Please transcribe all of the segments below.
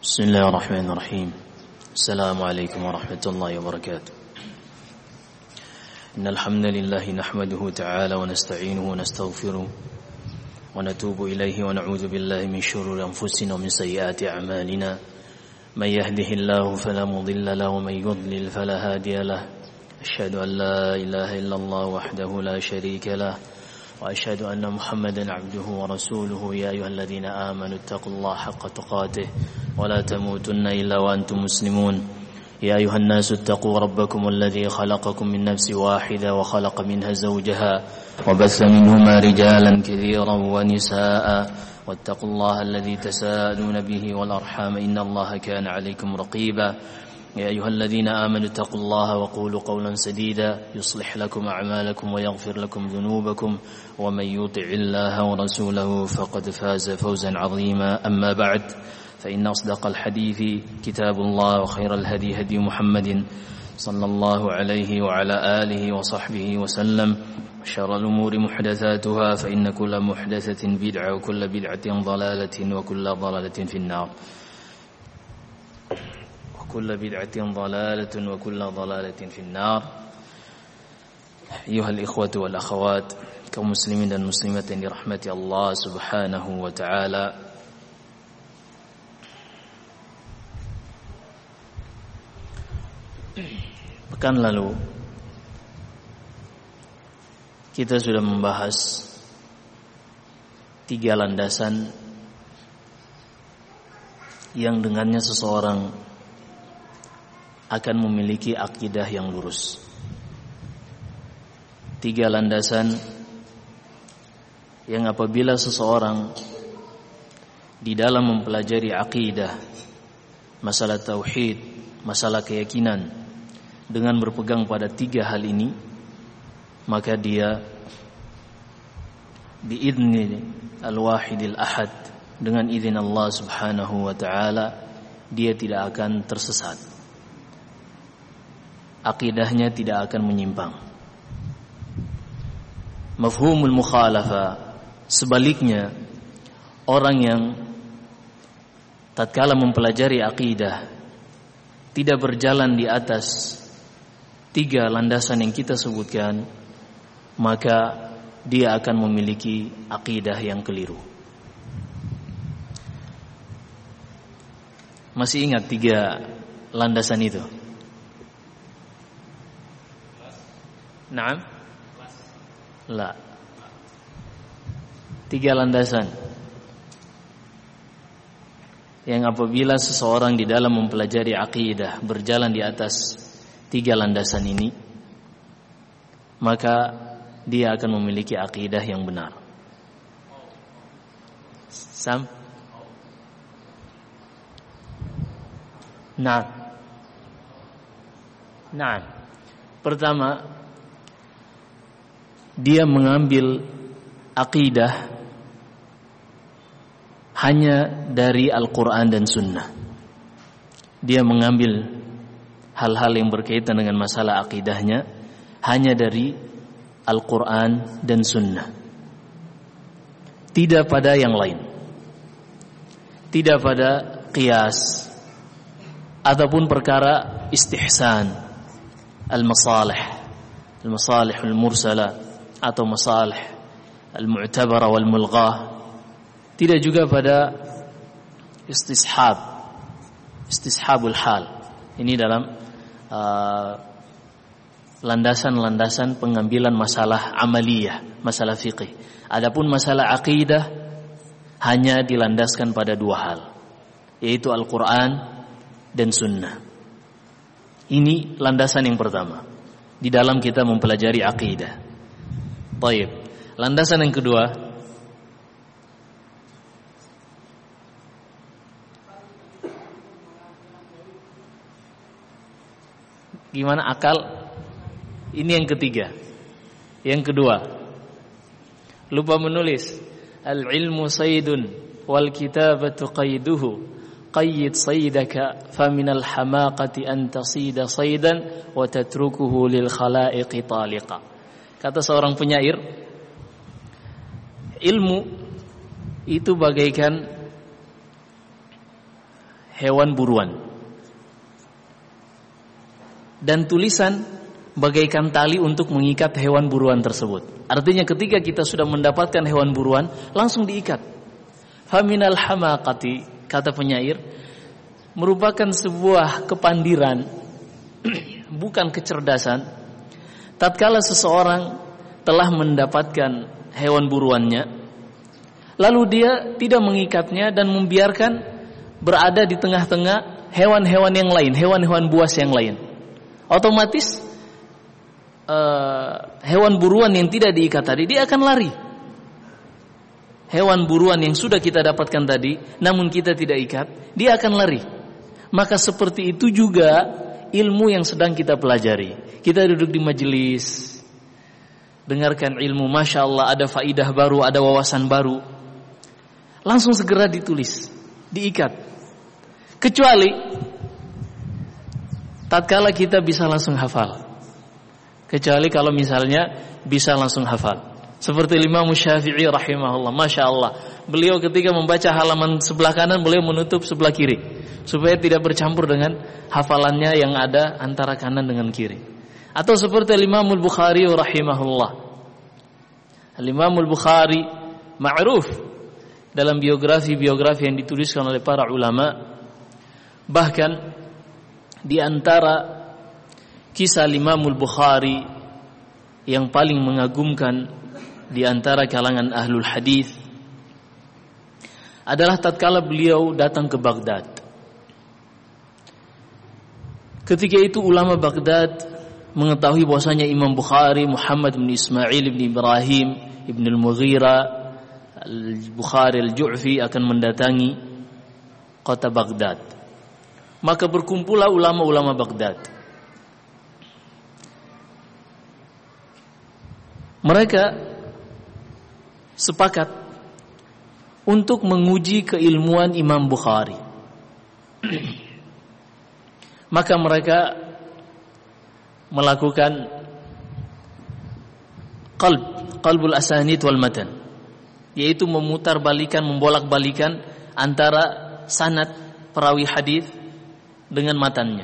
بسم الله الرحمن الرحيم. السلام عليكم ورحمة الله وبركاته. إن الحمد لله نحمده تعالى ونستعينه ونستغفره ونتوب إليه ونعوذ بالله من شرور أنفسنا ومن سيئات أعمالنا. من يهده الله فلا مضل له ومن يضلل فلا هادي له. أشهد أن لا إله إلا الله وحده لا شريك له وأشهد أن محمدا عبده ورسوله. يا أيها الذين آمنوا اتقوا الله حق تقاته ولا تموتن إلا وأنتم مسلمون. يا أيها الناس اتقوا ربكم الذي خلقكم من نفس واحدة وخلق منها زوجها وبث منهما رجالا كثيرا ونساء واتقوا الله الذي تساءلون به والأرحام إن الله كان عليكم رقيبا. يا أيها الذين آمنوا اتقوا الله وقولوا قولا سديدا يصلح لكم أعمالكم ويغفر لكم ذنوبكم ومن يطع الله ورسوله فقد فاز فوزا عظيما. أما بعد فإن أصدق الحديث كتاب الله وخير الهدي هدي محمد صلى الله عليه وعلى آله وصحبه وسلم. شر الأمور محدثاتها فإن كل محدثة بدعة وكل بدعة ضلالة وكل ضلالة في النار. وكل بدعة ضلالة وكل ضلالة في النار. أيها الإخوة والأخوات kaum muslimin dan muslimat yang dirahmati Allah Subhanahu wa taala. Pekan lalu kita sudah membahas 3 landasan yang dengannya seseorang akan memiliki akidah yang lurus. 3 landasan yang apabila seseorang di dalam mempelajari akidah, masalah tauhid, masalah keyakinan, dengan berpegang pada 3 hal ini, maka dia biidzni al-wahidil ahad, dengan izin Allah Subhanahu wa taala, dia tidak akan tersesat. Akidahnya tidak akan menyimpang. Mafhumul mukhalafa, sebaliknya, orang yang tatkala mempelajari akidah tidak berjalan di atas 3 landasan yang kita sebutkan, maka dia akan memiliki akidah yang keliru. Masih ingat 3 landasan itu? Naam? La. 3 landasan yang apabila seseorang di dalam mempelajari akidah berjalan di atas 3 landasan ini, maka dia akan memiliki akidah yang benar. Sam? Nah. Pertama, dia mengambil akidah hanya dari Al-Quran dan Sunnah. Dia mengambil hal-hal yang berkaitan dengan masalah akidahnya hanya dari Al-Quran dan Sunnah, tidak pada yang lain, tidak pada qiyas ataupun perkara istihsan al-masalih al-mursala atau masalih al-mu'tabara wal-mulghah, tidak juga pada istishabul hal. Ini dalam landasan-landasan pengambilan masalah amaliyah, masalah fiqih. Adapun masalah akidah hanya dilandaskan pada 2 hal, yaitu Al-Quran dan Sunnah. Ini landasan yang pertama di dalam kita mempelajari akidah. Baik, landasan yang kedua, gimana akal? Ini yang ketiga. Yang kedua, lupa menulis. Al-ilmu saydun wal kitabatu qayduhu. Qayyid saydaka faminal hamaqati an tasida saydan wa tatrukuhu lil khalaiqi taliqa. Kata seorang penyair, ilmu itu bagaikan hewan buruan. Dan tulisan bagaikan tali untuk mengikat hewan buruan tersebut. Artinya ketika kita sudah mendapatkan hewan buruan, langsung diikat. Faminal hamaqati, kata penyair, merupakan sebuah kepandiran, bukan kecerdasan. Tatkala seseorang telah mendapatkan hewan buruannya, lalu dia tidak mengikatnya dan membiarkan berada di tengah-tengah hewan-hewan yang lain, hewan-hewan buas yang lain. Otomatis hewan buruan yang tidak diikat tadi, dia akan lari. Hewan buruan yang sudah kita dapatkan tadi, namun kita tidak ikat, dia akan lari. Maka seperti itu juga ilmu yang sedang kita pelajari. Kita duduk di majelis, dengarkan ilmu, Masya Allah, ada faidah baru, ada wawasan baru, langsung segera ditulis, diikat. Kecuali tatkala kita bisa langsung hafal. Kecuali kalau misalnya bisa langsung hafal. Seperti Imam Syafi'i rahimahullah, Masya Allah, beliau ketika membaca halaman sebelah kanan, beliau menutup sebelah kiri, supaya tidak bercampur dengan hafalannya yang ada antara kanan dengan kiri. Atau seperti Imam Al-Bukhari rahimahullah. Imam Al-Bukhari ma'ruf dalam biografi-biografi yang dituliskan oleh para ulama. Bahkan di antara kisah Imam Al-Bukhari yang paling mengagumkan di antara kalangan ahlul hadis adalah tatkala beliau datang ke Baghdad. Ketika itu ulama Baghdad mengetahui bahwasanya Imam Bukhari Muhammad bin Ismail bin Ibrahim bin Al-Mughira Al-Bukhari Al-Ju'fi akan mendatangi kota Baghdad. Maka berkumpullah ulama-ulama Baghdad. Mereka sepakat untuk menguji keilmuan Imam Bukhari. Maka mereka melakukan qalbul asanid wal matan, yaitu memutar-balikan, membolak-balikan antara sanad perawi hadis dengan matannya.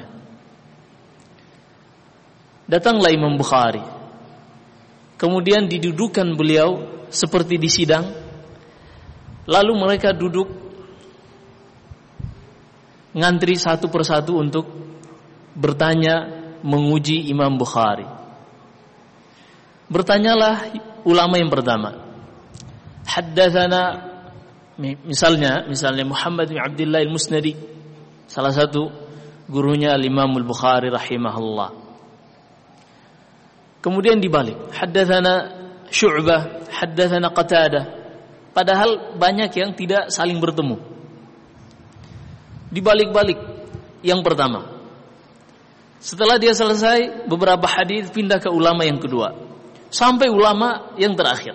Datanglah Imam Bukhari, kemudian didudukan beliau seperti di sidang. Lalu mereka duduk ngantri satu persatu untuk bertanya, menguji Imam Bukhari. Bertanyalah ulama yang pertama. Haddatsana, misalnya Muhammad bin Abdullah Al-Musnadi, salah satu gurunya Imam Al-Bukhari rahimahullah. Kemudian dibalik, haddatsana Syu'bah, haddatsana Qatadah. Padahal banyak yang tidak saling bertemu. Dibalik-balik yang pertama. Setelah dia selesai beberapa hadis, pindah ke ulama yang kedua, sampai ulama yang terakhir.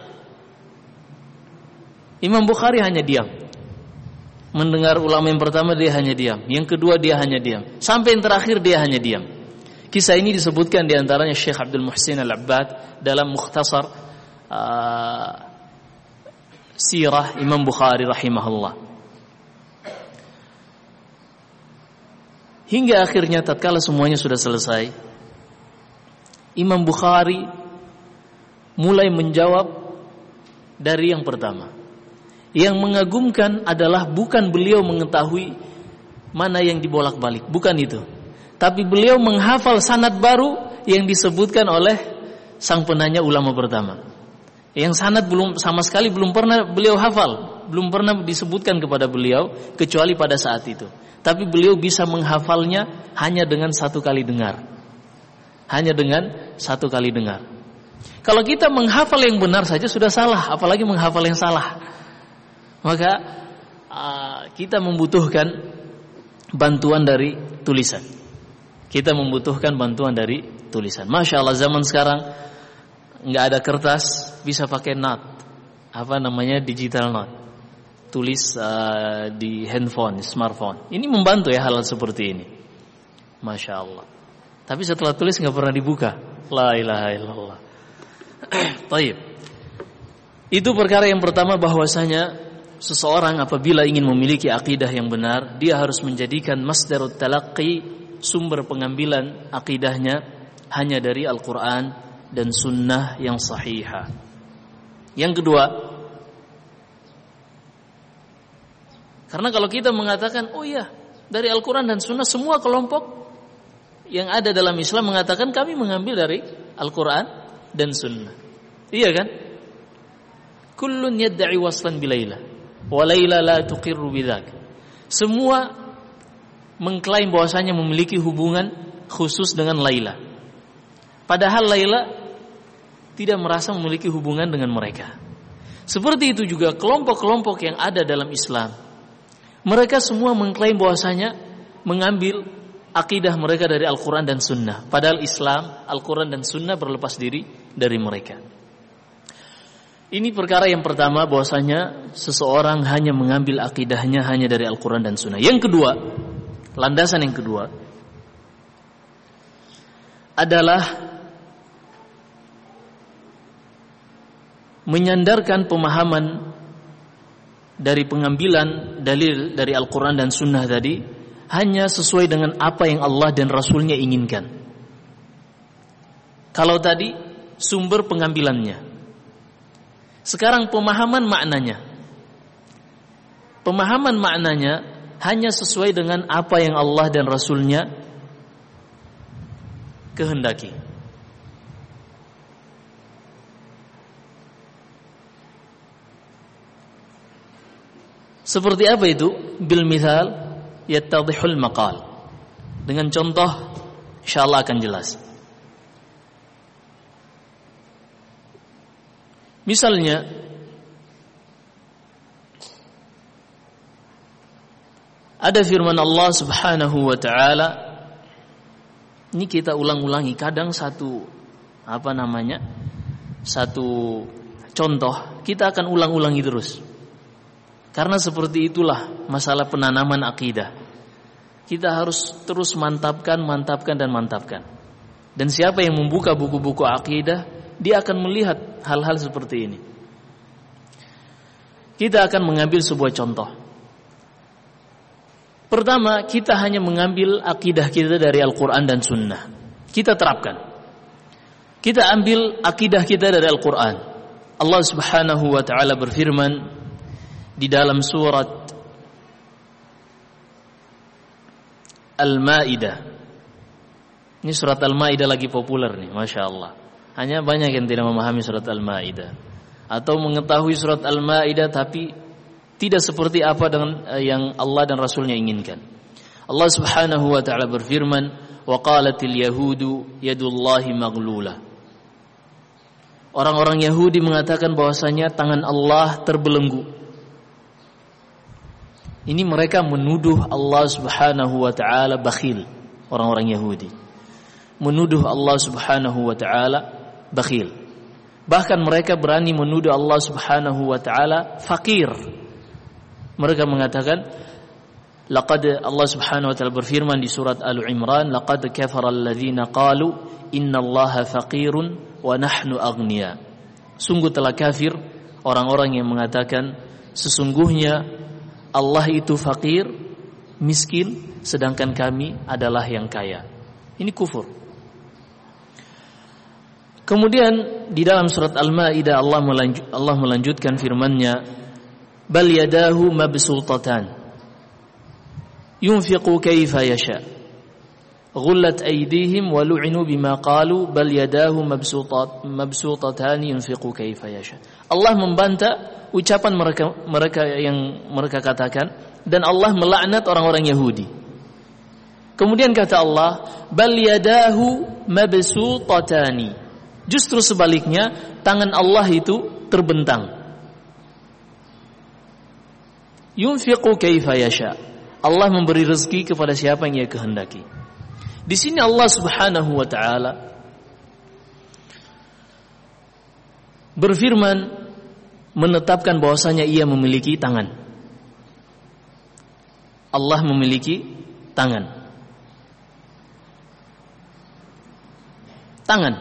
Imam Bukhari hanya diam. Mendengar ulama yang pertama dia hanya diam, yang kedua dia hanya diam, sampai yang terakhir dia hanya diam. Kisah ini disebutkan di antaranya Syekh Abdul Muhsin Al-Abbad dalam Mukhtasar Sirah Imam Bukhari rahimahullah. Hingga akhirnya tatkala semuanya sudah selesai, Imam Bukhari mulai menjawab dari yang pertama. Yang mengagumkan adalah bukan beliau mengetahui mana yang dibolak-balik, bukan itu. Tapi beliau menghafal sanad baru yang disebutkan oleh sang penanya ulama pertama. Yang sanad sama sekali belum pernah beliau hafal, belum pernah disebutkan kepada beliau kecuali pada saat itu. Tapi beliau bisa menghafalnya hanya dengan satu kali dengar. Hanya dengan satu kali dengar. Kalau kita menghafal yang benar saja sudah salah, apalagi menghafal yang salah. Maka kita membutuhkan bantuan dari tulisan. Kita membutuhkan bantuan dari tulisan. Masya Allah, zaman sekarang nggak ada kertas, bisa pakai note, digital note, tulis di handphone, smartphone. Ini membantu ya hal seperti ini. Masya Allah. Tapi setelah tulis nggak pernah dibuka. La ilaha illallah. Taib. Itu perkara yang pertama, bahwasanya seseorang apabila ingin memiliki akidah yang benar, dia harus menjadikan masdarut talaqqi, sumber pengambilan akidahnya hanya dari Al-Quran dan sunnah yang sahihah. Yang kedua, karena kalau kita mengatakan, oh iya, dari Al-Quran dan sunnah, semua kelompok yang ada dalam Islam mengatakan kami mengambil dari Al-Quran dan sunnah. Iya kan? Kullun yadda'i waslan bilaila wa laila la tuqirru bidzak. Semua mengklaim bahwasanya memiliki hubungan khusus dengan Laila. Padahal Laila tidak merasa memiliki hubungan dengan mereka. Seperti itu juga kelompok-kelompok yang ada dalam Islam. Mereka semua mengklaim bahwasanya mengambil akidah mereka dari Al-Quran dan Sunnah. Padahal Islam, Al-Quran dan Sunnah berlepas diri dari mereka. Ini perkara yang pertama, bahwasanya seseorang hanya mengambil akidahnya hanya dari Al-Quran dan Sunnah. Yang kedua, landasan yang kedua adalah menyandarkan pemahaman dari pengambilan dalil dari Al-Quran dan Sunnah tadi hanya sesuai dengan apa yang Allah dan Rasulnya inginkan. Kalau tadi sumber pengambilannya, sekarang pemahaman maknanya. Pemahaman maknanya hanya sesuai dengan apa yang Allah dan Rasulnya kehendaki. Seperti apa itu? Bil mithal yattadhihul maqal. Dengan contoh insyaallah akan jelas. Misalnya ada firman Allah Subhanahu wa taala, ini kita ulang-ulangi, kadang satu contoh kita akan ulang-ulangi terus. Karena seperti itulah masalah penanaman akidah. Kita harus terus mantapkan. Dan siapa yang membuka buku-buku akidah, dia akan melihat hal-hal seperti ini. Kita akan mengambil sebuah contoh. Pertama, kita hanya mengambil akidah kita dari Al-Quran dan Sunnah. Kita terapkan. Kita ambil akidah kita dari Al-Quran. Allah Subhanahu wa ta'ala berfirman di dalam surat Al-Maidah. Ini surat Al-Maidah lagi populer nih, Masya Allah. Hanya banyak yang tidak memahami surat Al-Maidah, atau mengetahui surat Al-Maidah tapi tidak seperti apa dengan yang Allah dan Rasulnya inginkan. Allah Subhanahu wa ta'ala berfirman, wa qalatil yahudu yadullahi maghlulah. Orang-orang Yahudi mengatakan bahwasanya tangan Allah terbelenggu. Ini mereka menuduh Allah Subhanahu wa ta'ala bakhil. Orang-orang Yahudi menuduh Allah Subhanahu wa ta'ala bakhil. Bahkan mereka berani menuduh Allah Subhanahu wa ta'ala fakir. Mereka mengatakan, Allah Subhanahu wa ta'ala berfirman di surat Al-Imran, laqad kafara alladhina qalu innallaha faqirun wa nahnu aghnia. Sungguh telah kafir orang-orang yang mengatakan sesungguhnya Allah itu fakir, miskin, sedangkan kami adalah yang kaya. Ini kufur. Kemudian di dalam surat Al-Maidah Allah melanjutkan firman-Nya, bal yadahu mabsutatan yunfiqu kaifa yasha ghullat aydihim wa lu'inu bima qalu bal yadahu mabsutatan yunfiqu kaifa yasha. Allah membantah ucapan mereka yang mereka katakan, dan Allah melaknat orang-orang Yahudi. Kemudian kata Allah, bal yadahu mabsutatani. Justru sebaliknya, tangan Allah itu terbentang. Yunfiqu kaifa yasha. Allah memberi rezeki kepada siapa yang Ia kehendaki. Di sini Allah Subhanahu wa ta'ala berfirman menetapkan bahwasanya Ia memiliki tangan. Allah memiliki tangan. Tangan.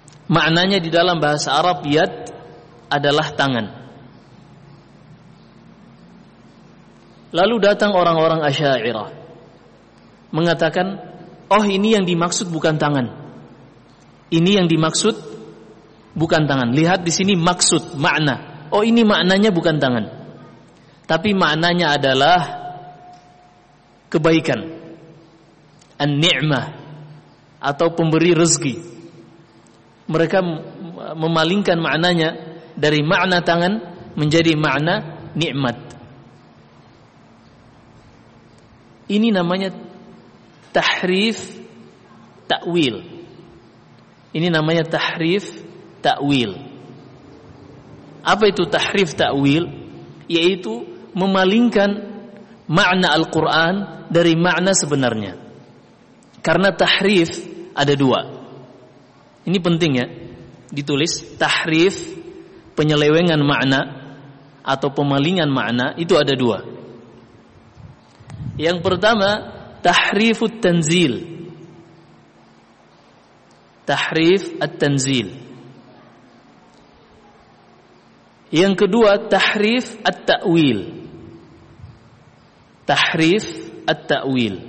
Maknanya di dalam bahasa Arab, yad adalah tangan. Lalu datang orang-orang Asy'ariyah mengatakan, oh ini yang dimaksud bukan tangan. Ini yang dimaksud bukan tangan. Lihat di sini maksud, makna. Oh ini maknanya bukan tangan. Tapi maknanya adalah kebaikan. An-ni'mah atau pemberi rezeki. Mereka memalingkan maknanya dari makna tangan menjadi makna nikmat. Ini namanya tahrif ta'wil. Ini namanya tahrif ta'wil. Apa itu tahrif ta'wil? Yaitu memalingkan makna Al-Quran dari makna sebenarnya. Karena tahrif ada dua. Ini penting ya, ditulis tahrif, penyelewengan makna atau pemalingan makna, itu ada dua. Yang pertama, tahrifut tanzil. Tahrif at-tanzil. Yang kedua, tahrif at-ta'wil. Tahrif at-ta'wil.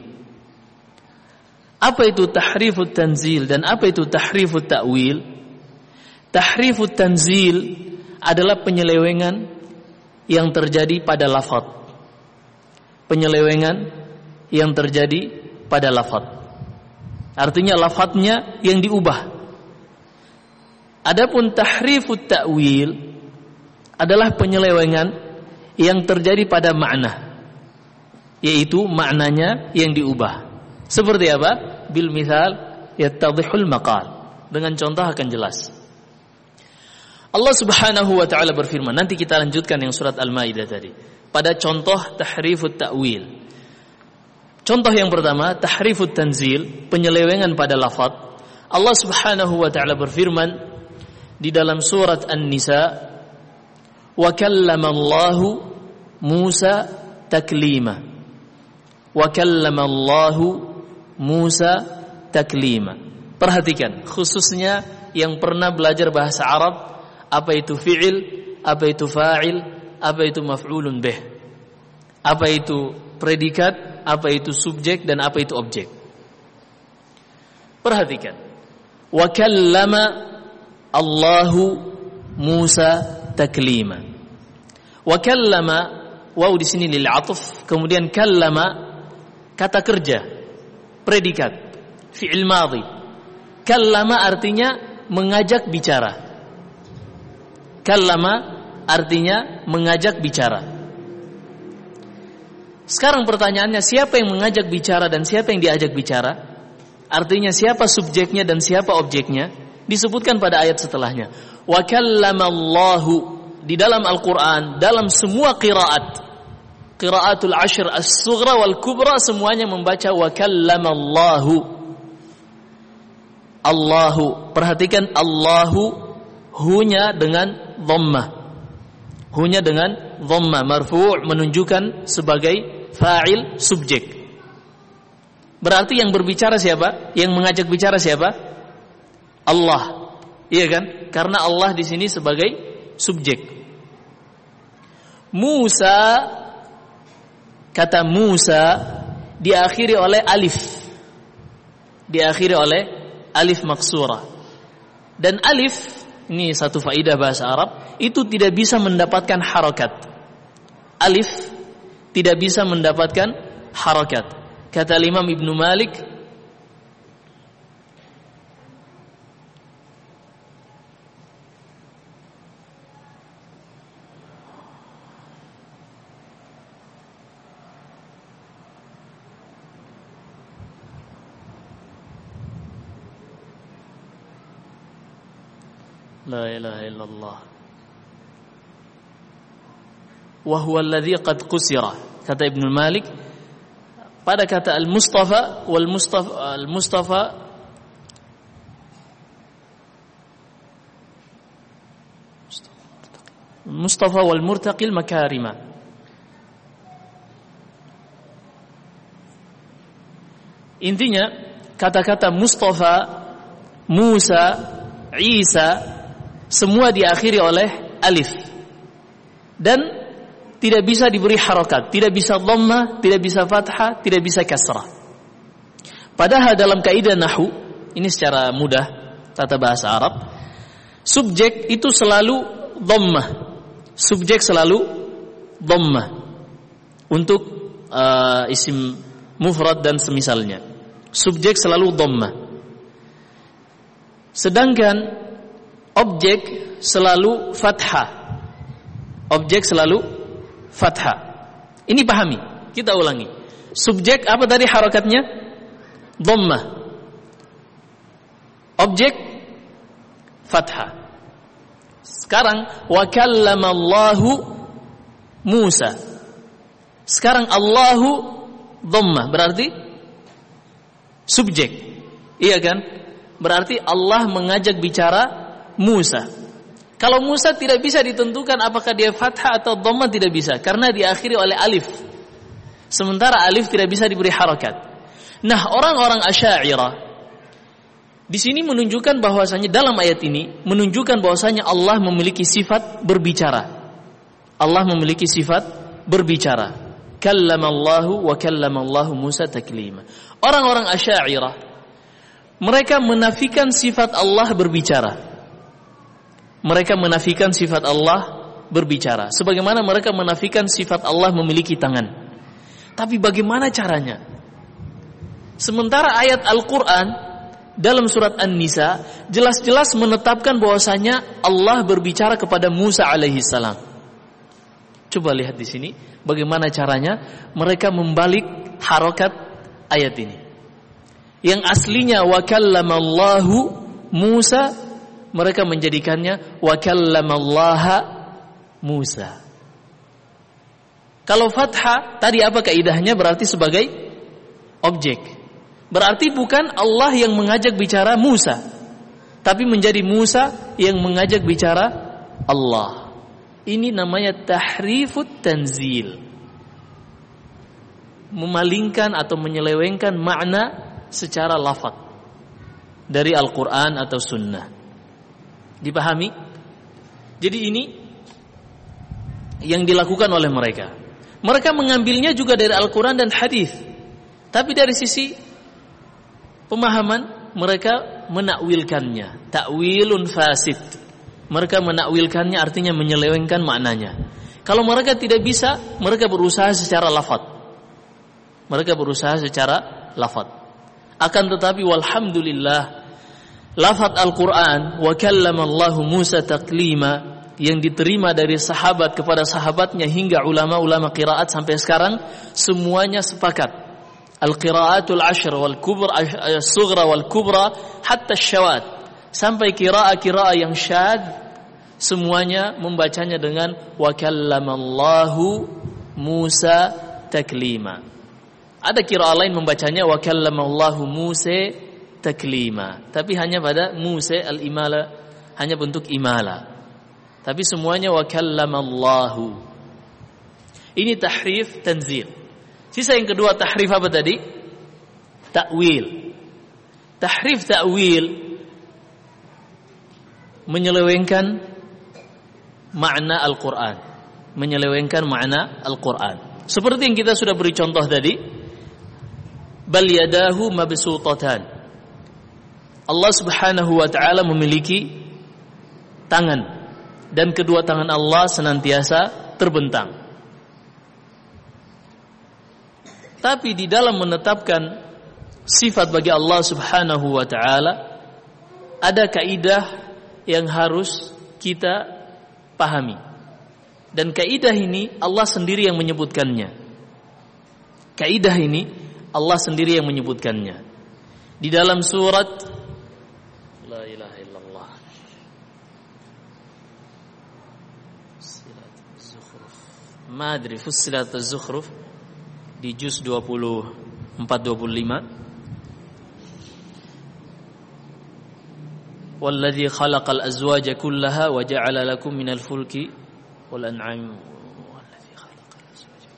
Apa itu tahrifut tanzil dan apa itu tahrifut ta'wil? Tahrifut tanzil adalah penyelewengan yang terjadi pada lafaz. Penyelewengan yang terjadi pada lafaz. Artinya lafaznya yang diubah. Adapun tahrifut ta'wil adalah penyelewengan yang terjadi pada makna, yaitu maknanya yang diubah. Seperti apa? Bil mithal yattadhihul maqal. Dengan contoh akan jelas. Allah Subhanahu wa taala berfirman, nanti kita lanjutkan yang surat Al-Maidah tadi. Pada contoh tahrifut ta'wil. Contoh yang pertama, tahrifut tanzil, penyelewengan pada lafaz. Allah Subhanahu wa taala berfirman di dalam surat An-Nisa, wa kallama Allahu Musa taklima. Wa kallama Allahu Musa taklima. Perhatikan, khususnya yang pernah belajar bahasa Arab, apa itu fi'il, apa itu fa'il, apa itu maf'ulun bih, apa itu predikat, apa itu subjek, dan apa itu objek. Perhatikan, wa kallama Allahu Musa taklima. Wa kallama, waw di sini lil atf, kemudian kallama kata kerja, predikat, fi'il madhi. Kallama artinya mengajak bicara. Kallama artinya mengajak bicara. Sekarang pertanyaannya, siapa yang mengajak bicara dan siapa yang diajak bicara? Artinya siapa subjeknya dan siapa objeknya? Disebutkan pada ayat setelahnya. Wa kallamallahu, di dalam Al-Quran, dalam semua qiraat, qiraatul ashr as-sughra wal kubra, semuanya membaca wa kallamallahu. Allahu, perhatikan Allahu, hunya dengan dhammah. Hunya dengan dhamma, marfu' menunjukkan sebagai fa'il subjek. Berarti yang berbicara siapa? Yang mengajak bicara siapa? Allah. Iya kan? Karena Allah di sini sebagai subjek. Musa, kata Musa diakhiri oleh alif. Diakhiri oleh alif maksurah. Dan alif, ini satu faedah bahasa Arab, itu tidak bisa mendapatkan harakat. Alif tidak bisa mendapatkan harakat. Kata Imam Ibnu Malik, la ilaha illallah wa huwa alladhi qad qusira. Kata Ibnu Malik, pada kata al-Mustafa wal Mustafa wal murtaqil makarima. Intinya kata-kata Mustafa, Musa, Isa semua diakhiri oleh alif. Dan tidak bisa diberi harokat, tidak bisa dhammah, tidak bisa fathah, tidak bisa kasrah. Padahal dalam kaidah nahwu, ini secara mudah tata bahasa Arab, subjek itu selalu dhammah. Subjek selalu dhammah untuk isim mufrad dan semisalnya. Subjek selalu dhammah. Sedangkan objek selalu fathah. Objek selalu fathah. Ini pahami. Kita ulangi. Subjek apa tadi harakatnya? Dhammah. Objek fathah. Sekarang wa kallamallahu Musa. Sekarang Allahu dhammah berarti subjek. Iya kan? Berarti Allah mengajak bicara Musa. Kalau Musa tidak bisa ditentukan apakah dia fathah atau dhammah, tidak bisa karena diakhiri oleh alif. Sementara alif tidak bisa diberi harakat. Nah, orang-orang Asy'ariyah di sini menunjukkan bahwasanya dalam ayat ini menunjukkan bahwasanya Allah memiliki sifat berbicara. Allah memiliki sifat berbicara. Kallamallahu wa kallamallahu Musa taklima. Orang-orang Asy'ariyah mereka menafikan sifat Allah berbicara. Mereka menafikan sifat Allah berbicara. Sebagaimana mereka menafikan sifat Allah memiliki tangan. Tapi bagaimana caranya? Sementara ayat Al-Quran dalam surat An-Nisa jelas-jelas menetapkan bahwasanya Allah berbicara kepada Musa alaihi salam. Coba lihat di sini bagaimana caranya mereka membalik harokat ayat ini. Yang aslinya wa kallamallahu Musa, mereka menjadikannya wa kallamallaha Musa. Kalau fathah tadi apa kaidahnya? Berarti sebagai objek. Berarti bukan Allah yang mengajak bicara Musa, tapi menjadi Musa yang mengajak bicara Allah. Ini namanya tahrifut tanzil. Memalingkan atau menyelewengkan makna secara lafaz dari Al-Quran atau Sunnah. Dipahami? Jadi ini yang dilakukan oleh mereka. Mereka mengambilnya juga dari Al-Quran dan hadis. Tapi dari sisi pemahaman mereka menakwilkannya. Ta'wilun fasid. Mereka menakwilkannya artinya menyelewengkan maknanya. Kalau mereka tidak bisa, mereka berusaha secara lafaz. Mereka berusaha secara lafaz. Akan tetapi walhamdulillah, lafaz Al-Quran wa kallamallahu Musa taklima yang diterima dari sahabat kepada sahabatnya hingga ulama-ulama qiraat sampai sekarang semuanya sepakat. Al-qiraatul ashr wal kubra as-sughra wal kubra hatta asy-syawad, sampai qiraah yang syad semuanya membacanya dengan wa kallamallahu Musa taklima. Ada qiraah lain membacanya wa kallamallahu Musa taklima, tapi hanya pada Musa al-imala, hanya bentuk imala. Tapi semuanya wa kallamallahu. Ini tahrif tanzil. Sisa yang kedua tahrif apa tadi? Ta'wil. Tahrif ta'wil menyelewengkan makna Al-Quran, menyelewengkan makna Al-Quran. Seperti yang kita sudah beri contoh tadi, bal yadahu mabsutatan. Allah Subhanahu wa ta'ala memiliki tangan dan kedua tangan Allah senantiasa terbentang. Tapi di dalam menetapkan sifat bagi Allah Subhanahu wa ta'ala ada kaidah yang harus kita pahami. Dan kaidah ini Allah sendiri yang menyebutkannya. Kaidah ini Allah sendiri yang menyebutkannya. Di dalam surat La ilaha illallah Madri Fussilat Az-Zukhruf di juz 24-25, Walladzi khalaqal azwaja kullaha wa ja'ala lakum minal fulki wal an'ami walladzi khalaqal azwaja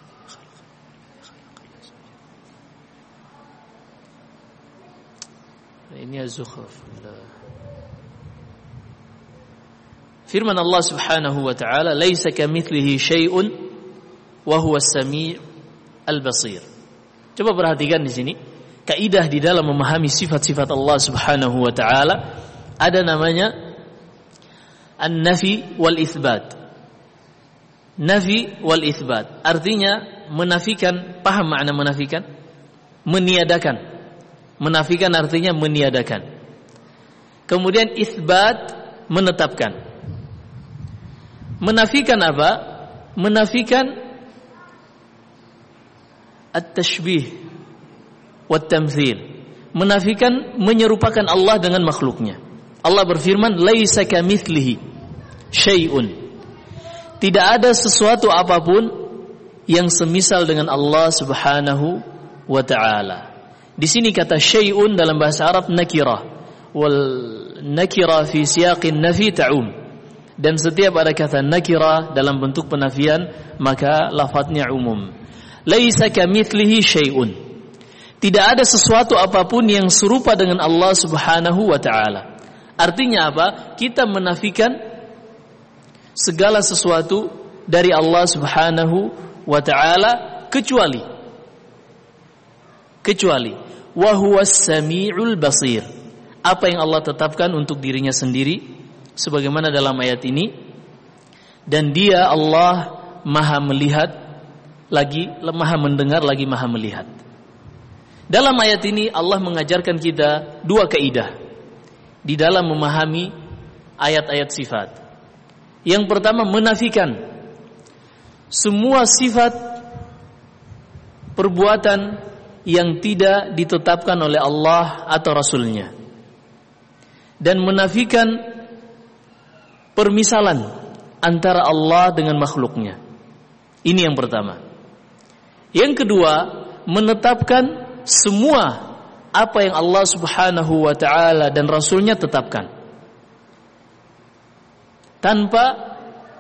ini Az-Zukhruf. Firman Allah Subhanahu wa ta'ala, laisa kamitslihi syai'un wa huwas sami' al-basir. Coba perhatikan di sini, kaidah di dalam memahami sifat-sifat Allah Subhanahu wa taala ada namanya an-nafi wal itsbat. Nafi wal itsbat artinya menafikan, paham makna menafikan? Meniadakan. Menafikan artinya meniadakan. Kemudian itsbat menetapkan. Menafikan apa? Menafikan at-tashbih wat tamtsil. Menafikan menyerupakan Allah dengan makhluknya. Allah berfirman, "Laisa kamitslihi syai'un." Tidak ada sesuatu apapun yang semisal dengan Allah Subhanahu wa taala. Di sini kata syai'un dalam bahasa Arab nakirah, wal nakirah fi siyaqin nafi ta'um. Dan setiap ada kata nakirah dalam bentuk penafian maka lafadznya umum. Laisa kamitslihi syai'un. Tidak ada sesuatu apapun yang serupa dengan Allah Subhanahu wa taala. Artinya apa? Kita menafikan segala sesuatu dari Allah Subhanahu wa taala kecuali wa huwas sami'ul basir. Apa yang Allah tetapkan untuk dirinya sendiri sebagaimana dalam ayat ini, dan Dia Allah Maha melihat lagi Maha mendengar lagi Maha melihat. Dalam ayat ini Allah mengajarkan kita dua kaidah di dalam memahami ayat-ayat sifat. Yang pertama, menafikan semua sifat perbuatan yang tidak ditetapkan oleh Allah atau Rasulnya, dan menafikan permisalan antara Allah dengan makhluknya. Ini yang pertama. Yang kedua, menetapkan semua apa yang Allah Subhanahu wa taala dan Rasulnya tetapkan tanpa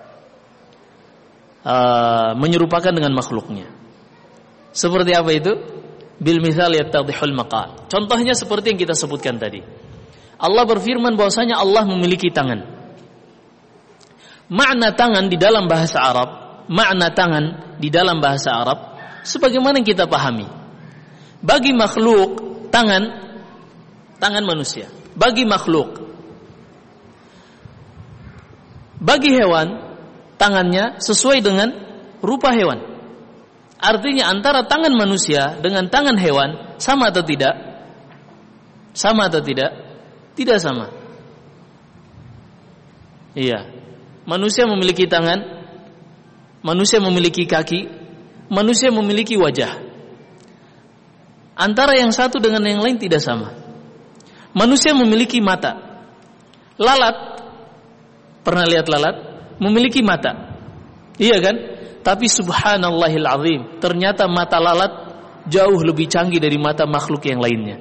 menyerupakan dengan makhluknya. Seperti apa itu? Bil mithal yattadhihul maqal. Contohnya seperti yang kita sebutkan tadi. Allah berfirman bahwasanya Allah memiliki tangan. Makna tangan di dalam bahasa Arab, sebagaimana yang kita pahami. Bagi makhluk tangan manusia. Bagi makhluk, bagi hewan, tangannya sesuai dengan rupa hewan. Artinya antara tangan manusia dengan tangan hewan sama atau tidak? Sama atau tidak? Tidak sama. Iya. Manusia memiliki tangan, manusia memiliki kaki, manusia memiliki wajah. Antara yang satu dengan yang lain tidak sama. Manusia memiliki mata. Lalat, pernah lihat lalat? Memiliki mata. Iya kan? Tapi subhanallahil azim, ternyata mata lalat jauh lebih canggih dari mata makhluk yang lainnya.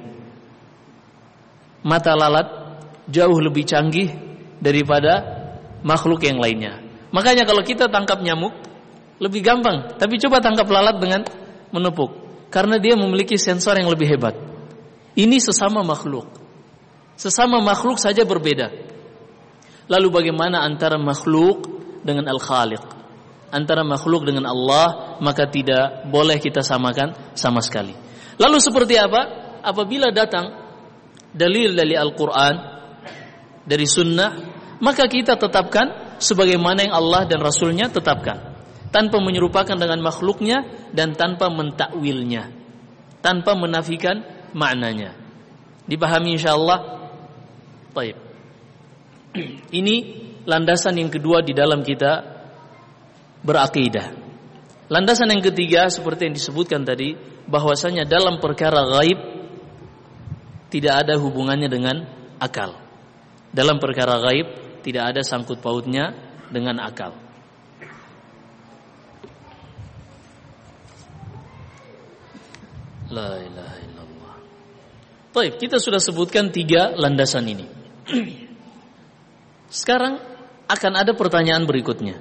Mata lalat jauh lebih canggih daripada makhluk yang lainnya. Makanya kalau kita tangkap nyamuk lebih gampang, tapi coba tangkap lalat dengan menepuk, karena dia memiliki sensor yang lebih hebat. Ini sesama makhluk. Sesama makhluk saja berbeda. Lalu bagaimana antara makhluk dengan Al-Khaliq? Antara makhluk dengan Allah, maka tidak boleh kita samakan sama sekali. Lalu seperti apa? Apabila datang dalil dari Al-Quran, dari Sunnah, maka kita tetapkan sebagaimana yang Allah dan Rasulnya tetapkan, tanpa menyerupakan dengan makhluknya dan tanpa mentakwilnya, tanpa menafikan maknanya. Dipahami insyaallah? Baik. Ini landasan yang kedua di dalam kita berakidah. Landasan yang ketiga seperti yang disebutkan tadi, bahwasanya dalam perkara gaib tidak ada hubungannya dengan akal. Dalam perkara gaib tidak ada sangkut pautnya dengan akal. La ilaha illallah. Baik, kita sudah sebutkan 3 landasan ini. Sekarang akan ada pertanyaan berikutnya.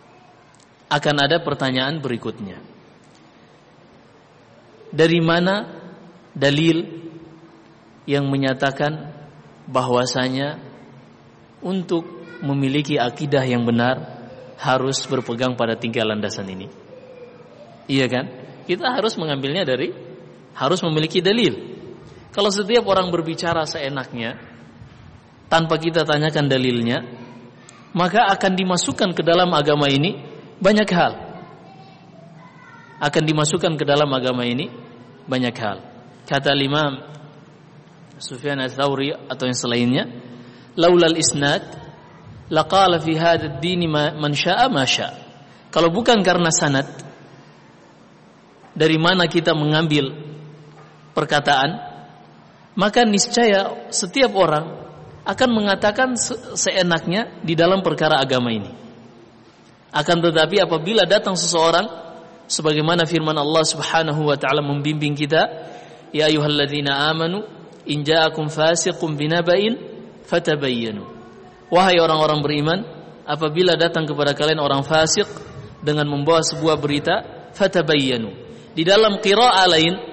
Dari mana dalil yang menyatakan bahwasanya untuk memiliki akidah yang benar harus berpegang pada 3 landasan ini? Iya kan? Kita harus mengambilnya harus memiliki dalil. Kalau setiap orang berbicara seenaknya tanpa kita tanyakan dalilnya, maka akan dimasukkan ke dalam agama ini banyak hal. Akan dimasukkan ke dalam agama ini banyak hal. Kata Imam Sufyan Ats-Tsauri atau yang selainnya, laulal isnad laqala fi hadzal din man syaa ma syaa. Kalau bukan karena sanad, dari mana kita mengambil perkataan, maka niscaya setiap orang akan mengatakan seenaknya di dalam perkara agama ini. Akan tetapi apabila datang seseorang, sebagaimana firman Allah Subhanahu wa taala membimbing kita, ya ayyuhalladzina amanu in ja'akum fasiqun binaba'in fatabayyanu. Wahai orang-orang beriman, apabila datang kepada kalian orang fasik dengan membawa sebuah berita, fatabayyanu. Di dalam qiraa'ah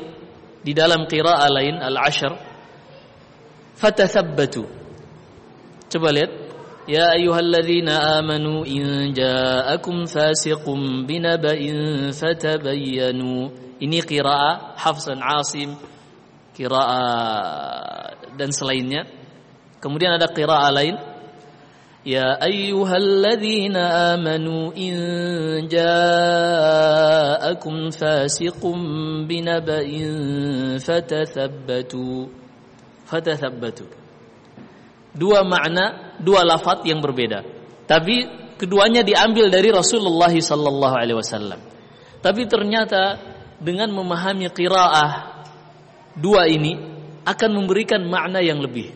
lain al-'ashr, fatathabbatu. Coba lihat, ya ayyuhalladzina amanu in ja'akum fasiqun binaba'in fatabayyanu. Ini qiraa'ah Hafs dan Asim, qiraa'ah dan selainnya. Kemudian ada qiraa'ah lain, ya ayyuhalladzina amanu in ja'akum fasiqun binaba'in fatathabbatu. Dua makna, dua lafaz yang berbeda, tapi keduanya diambil dari Rasulullah sallallahu alaihi wasallam. Tapi ternyata dengan memahami qiraah dua ini akan memberikan makna yang lebih.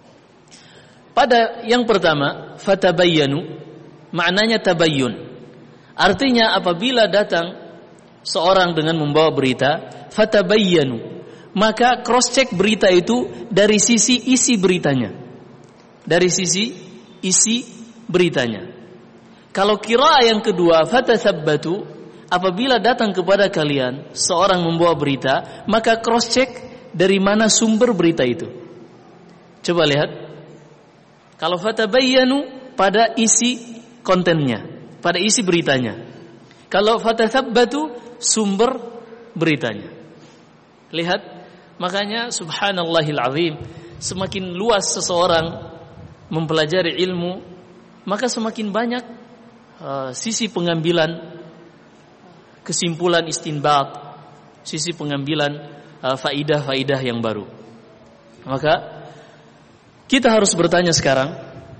Pada yang pertama, fatabayyanu, maknanya tabayyun. Artinya apabila datang seorang dengan membawa berita, fatabayyanu, maka cross check berita itu dari sisi isi beritanya. Dari sisi isi beritanya. Kalau qiraah yang kedua, fatathabbatu, apabila datang kepada kalian seorang membawa berita, maka cross check dari mana sumber berita itu. Coba lihat. Kalau fatabayyanu pada isi kontennya, pada isi beritanya. Kalau fatathabbatu sumber beritanya. Lihat, makanya subhanallahil azim, semakin luas seseorang mempelajari ilmu, maka semakin banyak sisi pengambilan kesimpulan istinbat, sisi pengambilan faidah-faidah yang baru. Maka kita harus bertanya sekarang,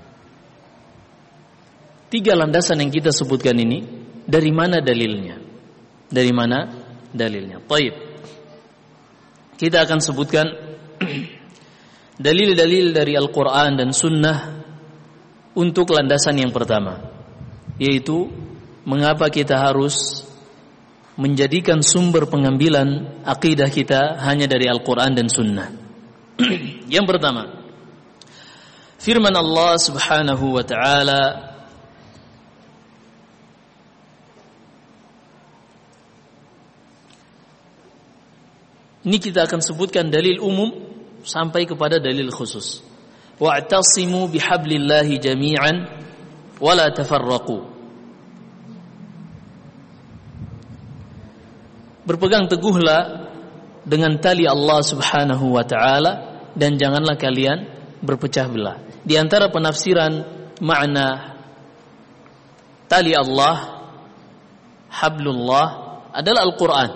3 landasan yang kita sebutkan ini, dari mana dalilnya? Dari mana dalilnya? Baik. Kita akan sebutkan dalil-dalil dari Al-Quran dan Sunnah untuk landasan yang pertama, yaitu mengapa kita harus menjadikan sumber pengambilan akidah kita hanya dari Al-Quran dan Sunnah. Yang pertama, firman Allah Subhanahu wa ta'ala, ini kita akan sebutkan dalil umum sampai kepada dalil khusus. Wa'tasimu bihablillahi jami'an wa la tafarraqu. Berpegang teguhlah dengan tali Allah Subhanahu wa ta'ala dan janganlah kalian berpecah belah. Di antara penafsiran makna tali Allah, hablullah, adalah Al-Quran.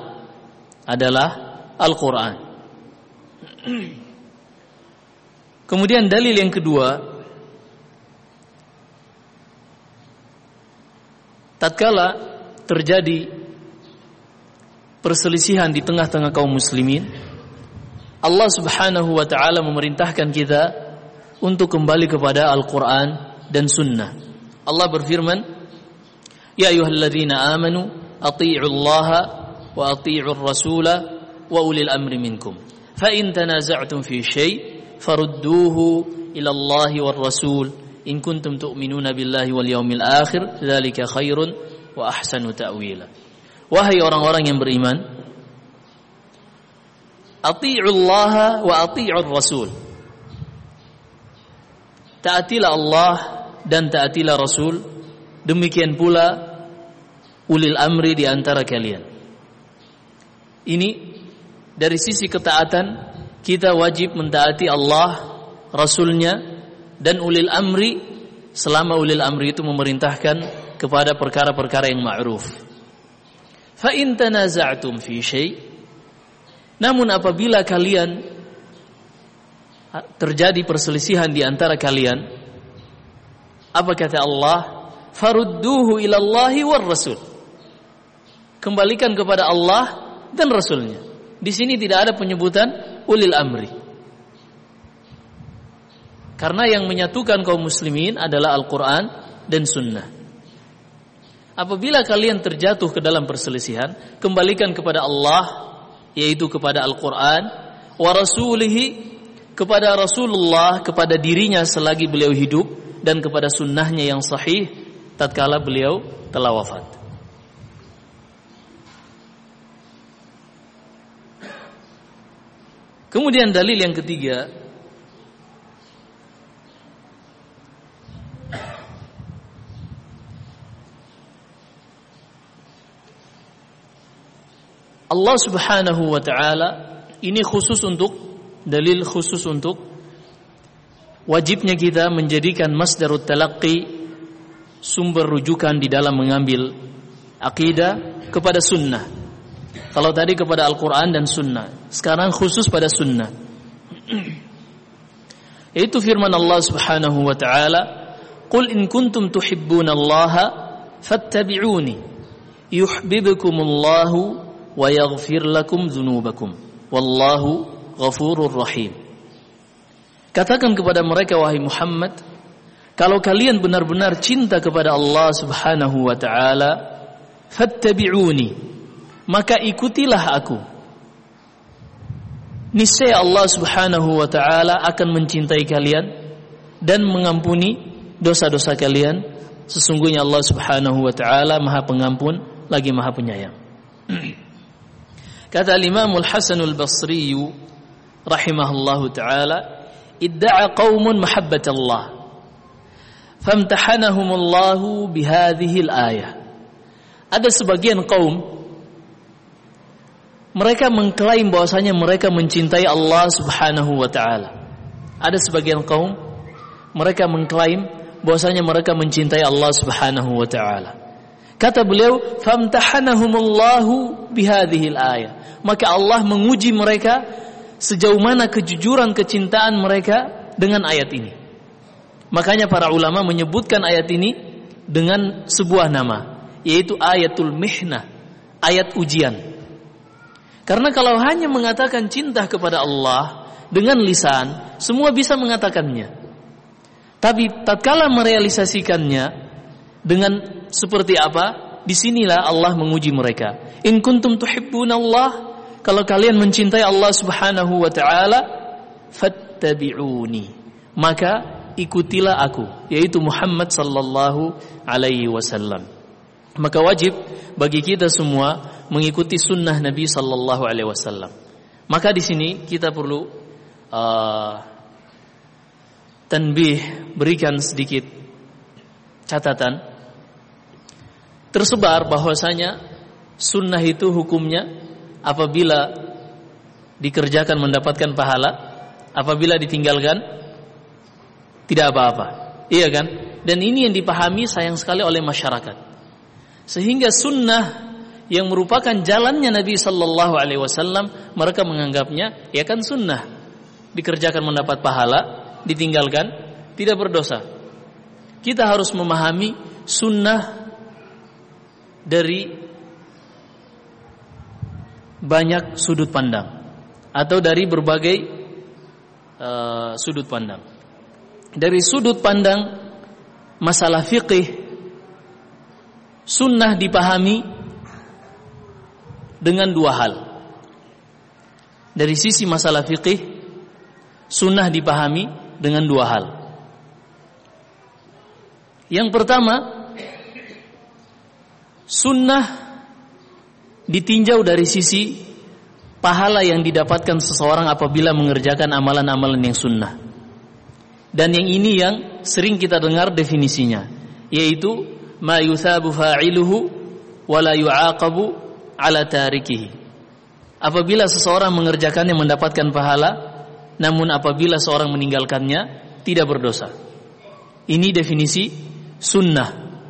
Kemudian dalil yang kedua, tatkala terjadi perselisihan di tengah-tengah kaum muslimin, Allah Subhanahu wa ta'ala memerintahkan kita untuk kembali kepada Al-Quran dan Sunnah. Allah berfirman, ya ayyuhalladzina amanu ati'u allaha wa ati'u ar-rasula wa ulil amri minkum fa in tanaza'tum fi syai' farudduhu ila Allahi war rasul in kuntum tu'minuna billahi wal yaumil akhir dzalika khairun wa ahsanu ta'wila. Wahai orang-orang yang beriman, ati'u Allah wa ati'u rasul, taatilah Allah dan taatilah Rasul, demikian pula ulil amri di antara kalian. Ini dari sisi ketaatan kita wajib mentaati Allah, Rasulnya, dan ulil amri selama ulil amri itu memerintahkan kepada perkara-perkara yang ma'ruf. Fa in tanaza'tum fi syai', namun apabila kalian terjadi perselisihan di antara kalian, apa kata Allah? Farudduhu ila Allahi war Rasul. Kembalikan kepada Allah dan Rasulnya. Di sini tidak ada penyebutan ulil amri. Karena yang menyatukan kaum muslimin adalah Al-Quran dan Sunnah. Apabila kalian terjatuh ke dalam perselisihan, kembalikan kepada Allah, yaitu kepada Al-Quran, wa rasulihi, kepada Rasulullah, kepada dirinya selagi beliau hidup, dan kepada sunnahnya yang sahih tatkala beliau telah wafat. Kemudian dalil yang ketiga, Allah Subhanahu wa ta'ala, ini khusus untuk dalil khusus untuk wajibnya kita menjadikan masdarut talaqqi, sumber rujukan di dalam mengambil akidah, kepada sunnah. Kalau tadi kepada Al-Quran dan Sunnah, sekarang khusus pada Sunnah. Yaitu firman Allah Subhanahu wa ta'ala, Qul in kuntum tuhibbunallaha fattabi'uni yuhibbukumullahu wa yaghfir lakum dzunubakum wallahu ghafurur rahim. Katakan kepada mereka, wahai Muhammad, kalau kalian benar-benar cinta kepada Allah Subhanahu wa ta'ala, fattabi'uni, maka ikutilah aku. Niscaya Allah Subhanahu wa ta'ala akan mencintai kalian dan mengampuni dosa-dosa kalian. Sesungguhnya Allah Subhanahu wa ta'ala Maha Pengampun lagi Maha Penyayang. Kata Imam Al-Hasan Al-Basri rahimahullahu ta'ala, idda'a qaumun mahabbat Allah famtahanahumullahu bihadhil ayah. Ada sebagian kaum, mereka mengklaim bahwasanya mereka mencintai Allah Subhanahu wa ta'ala. Ada sebagian kaum, mereka mengklaim bahwasanya mereka mencintai Allah Subhanahu wa ta'ala. Kata beliau, famtahanahumullahu bihadhil ayah. Maka Allah menguji mereka sejauh mana kejujuran kecintaan mereka dengan ayat ini. Makanya para ulama menyebutkan ayat ini dengan sebuah nama, yaitu ayatul mihnah, ayat ujian. Karena kalau hanya mengatakan cinta kepada Allah dengan lisan, semua bisa mengatakannya. Tapi tatkala merealisasikannya dengan seperti apa, disinilah Allah menguji mereka. In kuntum tuhibbunallah, kalau kalian mencintai Allah Subhanahu wa ta'ala, fattabi'uni, maka ikutilah aku, yaitu Muhammad sallallahu alaihi wasallam. Maka wajib bagi kita semua mengikuti sunnah Nabi sallallahu alaihi wasallam. Maka di sini kita perlu tanbih, berikan sedikit catatan. Tersebar bahwasanya sunnah itu hukumnya apabila dikerjakan mendapatkan pahala, apabila ditinggalkan tidak apa-apa. Iya kan? Dan ini yang dipahami sayang sekali oleh masyarakat. Sehingga sunnah yang merupakan jalannya Nabi sallallahu alaihi wasallam, mereka menganggapnya ya kan sunnah, dikerjakan mendapat pahala, ditinggalkan tidak berdosa. Kita harus memahami sunnah dari banyak sudut pandang atau dari berbagai sudut pandang. Dari sudut pandang masalah fiqih, sunnah dipahami dengan dua hal. Dari sisi masalah fiqih, sunnah dipahami dengan dua hal. Yang pertama, sunnah ditinjau dari sisi pahala yang didapatkan seseorang apabila mengerjakan amalan-amalan yang sunnah. Dan yang ini yang sering kita dengar definisinya, yaitu ma yuthabu fa'iluhu wa la yu'aqabu ala tarikihi. apabila seseorang mengerjakannya mendapatkan pahala, namun apabila seorang meninggalkannya tidak berdosa. Ini definisi sunnah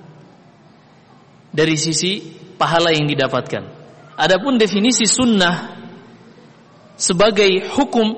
dari sisi pahala yang didapatkan. Adapun definisi sunnah sebagai hukum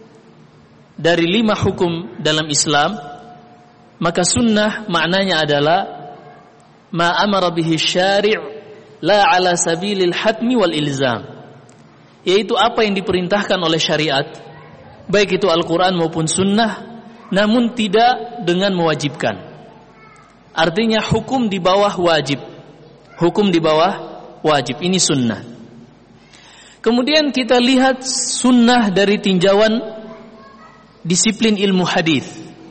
dari 5 hukum dalam Islam, maka sunnah maknanya adalah ma amara bihi syari' la ala sabilil hatmi wal ilzam, yaitu apa yang diperintahkan oleh syariat, baik itu Al-Quran maupun sunnah, namun tidak dengan mewajibkan. Artinya hukum di bawah wajib. Hukum di bawah wajib, ini sunnah. Kemudian kita lihat sunnah dari tinjauan disiplin ilmu hadis.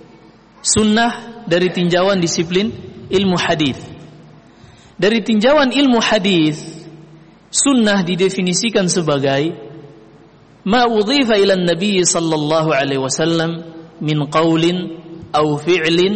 Sunnah dari tinjauan disiplin ilmu hadis. Dari tinjauan ilmu hadis, sunnah didefinisikan sebagai ma udhifa ila an-nabi sallallahu alaihi wasallam min qaulin aw fi'lin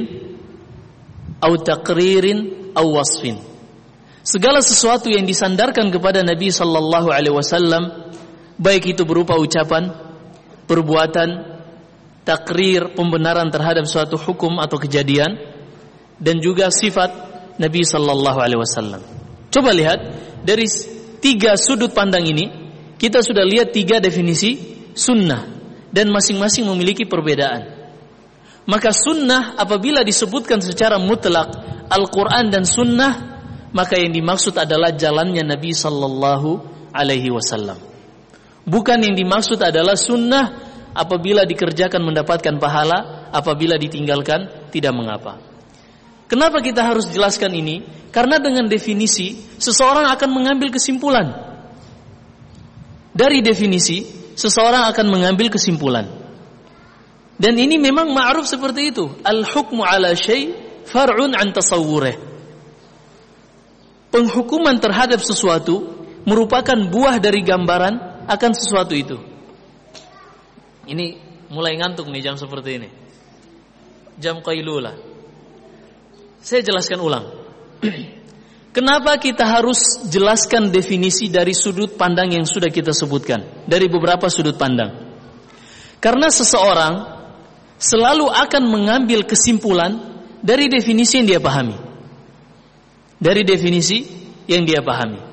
aw taqririn aw wasfin. Segala sesuatu yang disandarkan kepada Nabi sallallahu alaihi wasallam, baik itu berupa ucapan, perbuatan, takrir, pembenaran terhadap suatu hukum atau kejadian, dan juga sifat Nabi sallallahu alaihi wasallam. Coba lihat dari 3 sudut pandang ini, kita sudah lihat 3 definisi sunnah dan masing-masing memiliki perbedaan. Maka sunnah apabila disebutkan secara mutlak Al-Quran dan sunnah, maka yang dimaksud adalah jalannya Nabi sallallahu alaihi wasallam. Bukan yang dimaksud adalah sunnah apabila dikerjakan mendapatkan pahala, apabila ditinggalkan tidak mengapa. Kenapa kita harus jelaskan ini? Karena dengan definisi seseorang akan mengambil kesimpulan. Dari definisi seseorang akan mengambil kesimpulan. Dan ini memang ma'ruf seperti itu. Al-hukmu ala syai' far'un an tasawwurih. Penghukuman terhadap sesuatu merupakan buah dari gambaran akan sesuatu itu. Ini mulai ngantuk nih jam seperti ini. Jam qailulah. Saya jelaskan ulang. Kenapa kita harus jelaskan definisi dari sudut pandang yang sudah kita sebutkan, dari beberapa sudut pandang? Karena seseorang selalu akan mengambil kesimpulan dari definisi yang dia pahami. Dari definisi yang dia pahami.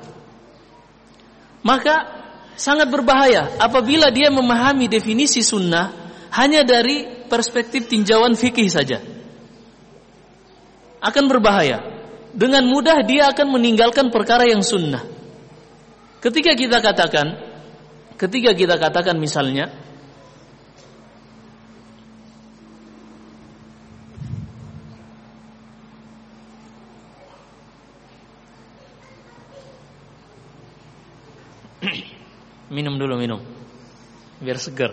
Maka sangat berbahaya apabila dia memahami definisi sunnah hanya dari perspektif tinjauan fikih saja. Akan berbahaya. Dengan mudah dia akan meninggalkan perkara yang sunnah. Ketika kita katakan misalnya, minum biar segar.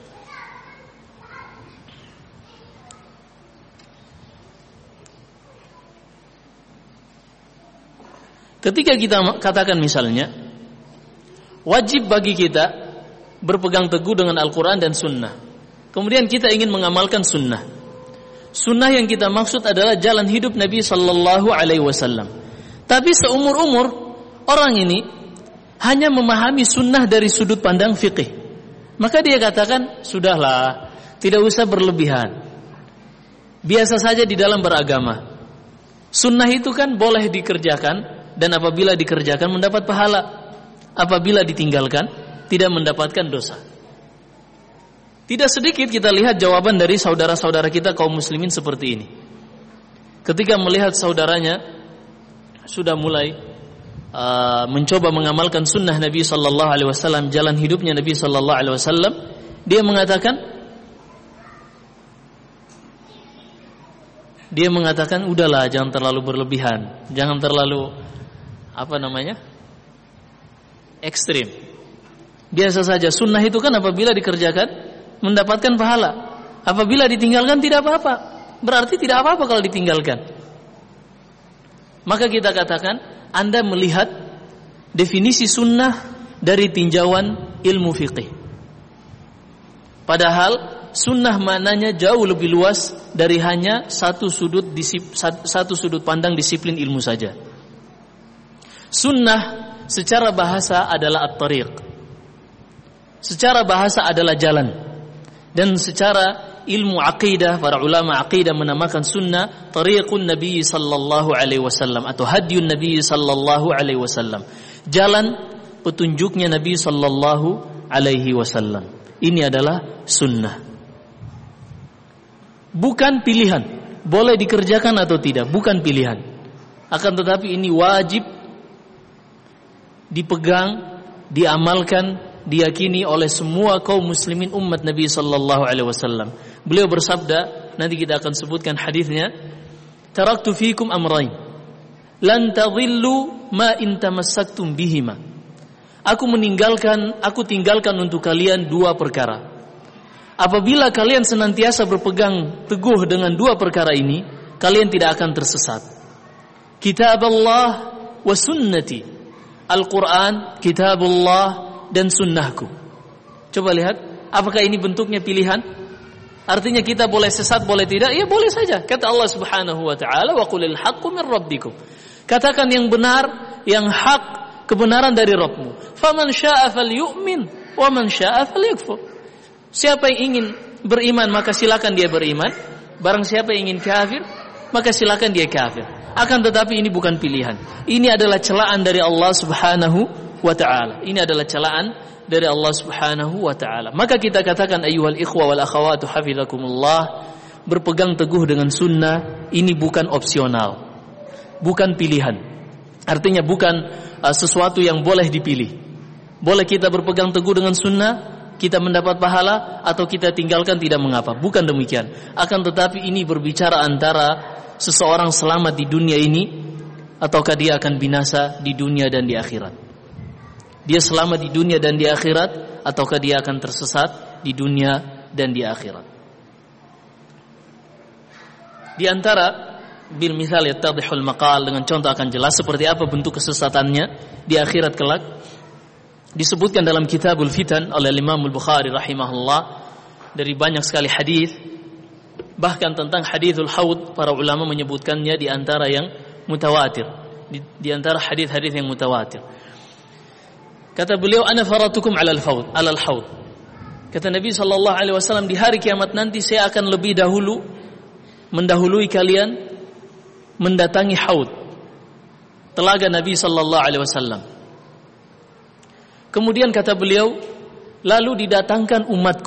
Ketika kita katakan misalnya, wajib bagi kita berpegang teguh dengan Al-Quran dan Sunnah. Kemudian kita ingin mengamalkan Sunnah. Sunnah yang kita maksud adalah jalan hidup Nabi Sallallahu Alaihi Wasallam. Tapi seumur-umur orang ini hanya memahami Sunnah dari sudut pandang fikih. Maka dia katakan, sudahlah, tidak usah berlebihan. Biasa saja di dalam beragama. Sunnah itu kan boleh dikerjakan, dan apabila dikerjakan mendapat pahala, apabila ditinggalkan tidak mendapatkan dosa. Tidak sedikit kita lihat jawaban dari saudara-saudara kita kaum muslimin seperti ini. Ketika melihat saudaranya sudah mulai mencoba mengamalkan sunnah Nabi Sallallahu Alaihi Wasallam, jalan hidupnya Nabi Sallallahu Alaihi Wasallam, dia mengatakan, udahlah, jangan terlalu berlebihan, jangan terlalu ekstrim. Biasa saja. Sunnah itu kan apabila dikerjakan mendapatkan pahala, apabila ditinggalkan tidak apa-apa. Berarti tidak apa-apa kalau ditinggalkan. Maka kita katakan, Anda melihat definisi sunnah dari tinjauan ilmu fiqih. Padahal sunnah maknanya jauh lebih luas dari hanya satu sudut pandang disiplin ilmu saja. Sunnah secara bahasa adalah at-tariq. secara bahasa adalah jalan. Dan secara ilmu aqidah, para ulama aqidah menamakan sunnah tariqun Nabi sallallahu alaihi wasallam atau hadyun Nabi sallallahu alaihi wasallam. Jalan petunjuknya Nabi sallallahu alaihi wasallam. Ini adalah sunnah. Bukan pilihan, boleh dikerjakan atau tidak, bukan pilihan. Akan tetapi ini wajib dipegang, diamalkan, diyakini oleh semua kaum muslimin umat Nabi sallallahu alaihi wasallam. Beliau bersabda, nanti kita akan sebutkan hadisnya, taraktu fikum amrayn lan tadhillu ma in tamassaktum bihima. Aku tinggalkan untuk kalian dua perkara. Apabila kalian senantiasa berpegang teguh dengan dua perkara ini, kalian tidak akan tersesat. Kitab Allah wa sunnati. Al-Quran, kitabullah dan sunnahku. Coba lihat, apakah ini bentuknya pilihan? Artinya kita boleh sesat, boleh tidak? Ya boleh saja. Kata Allah Subhanahu wa taala, wa qulil haqqu min rabbikum. Katakan yang benar, yang hak, kebenaran dari Rabbmu. Faman syaa'a falyu'min wa man syaa'a falyakfur. Siapa yang ingin beriman maka silakan dia beriman. Barang siapa yang ingin kafir, maka silakan dia kafir. Akan tetapi ini bukan pilihan. Ini adalah celaan dari Allah Subhanahu wa ta'ala. Ini adalah celaan dari Allah Subhanahu wa ta'ala. Maka kita katakan ayyuhal ikhwa wal akhawatu hafizakumullah, berpegang teguh dengan sunnah ini bukan opsional, bukan pilihan. Artinya bukan sesuatu yang boleh dipilih. Boleh kita berpegang teguh dengan sunnah, kita mendapat pahala, atau kita tinggalkan tidak mengapa. Bukan demikian. Akan tetapi ini berbicara antara seseorang selamat di dunia ini ataukah dia akan binasa di dunia dan di akhirat. Dia selamat di dunia dan di akhirat ataukah dia akan tersesat di dunia dan di akhirat. Di antara bil misal yattadhihul maqal, dengan contoh akan jelas seperti apa bentuk kesesatannya di akhirat kelak. Disebutkan dalam Kitabul Fitan oleh Imam Al-Bukhari rahimahullah dari banyak sekali hadis. Bahkan tentang hadithul haud, para ulama menyebutkannya di antara yang mutawatir, di antara hadis-hadis yang mutawatir. Kata beliau, ana faratukum alal haud. Kata Nabi sallallahu alaihi wasallam, di hari kiamat nanti saya akan lebih dahulu mendahului kalian mendatangi haud, telaga Nabi sallallahu alaihi wasallam. Kemudian kata beliau, lalu didatangkan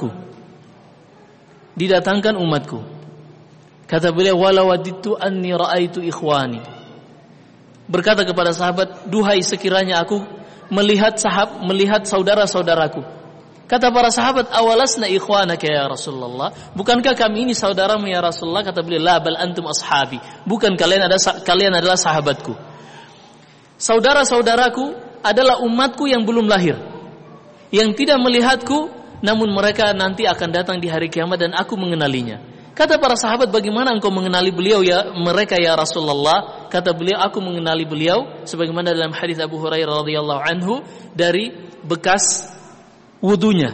umatku. Kata beliau, walau wadittu anni ra'aitu ikhwani. Berkata kepada sahabat, duhai sekiranya aku melihat saudara-saudaraku. Kata para sahabat, awalasna ikhwanaka ya Rasulullah? Bukankah kami ini saudaramu ya Rasulullah? Kata beliau, la bal antum ashabi. Bukan, kalian adalah sahabatku. Saudara-saudaraku adalah umatku yang belum lahir, yang tidak melihatku, namun mereka nanti akan datang di hari kiamat dan aku mengenalinya. Kata para sahabat, bagaimana engkau mengenali beliau ya mereka ya Rasulullah? Kata beliau, aku mengenali beliau sebagaimana dalam hadis Abu Hurairah radhiyallahu anhu dari bekas wudunya.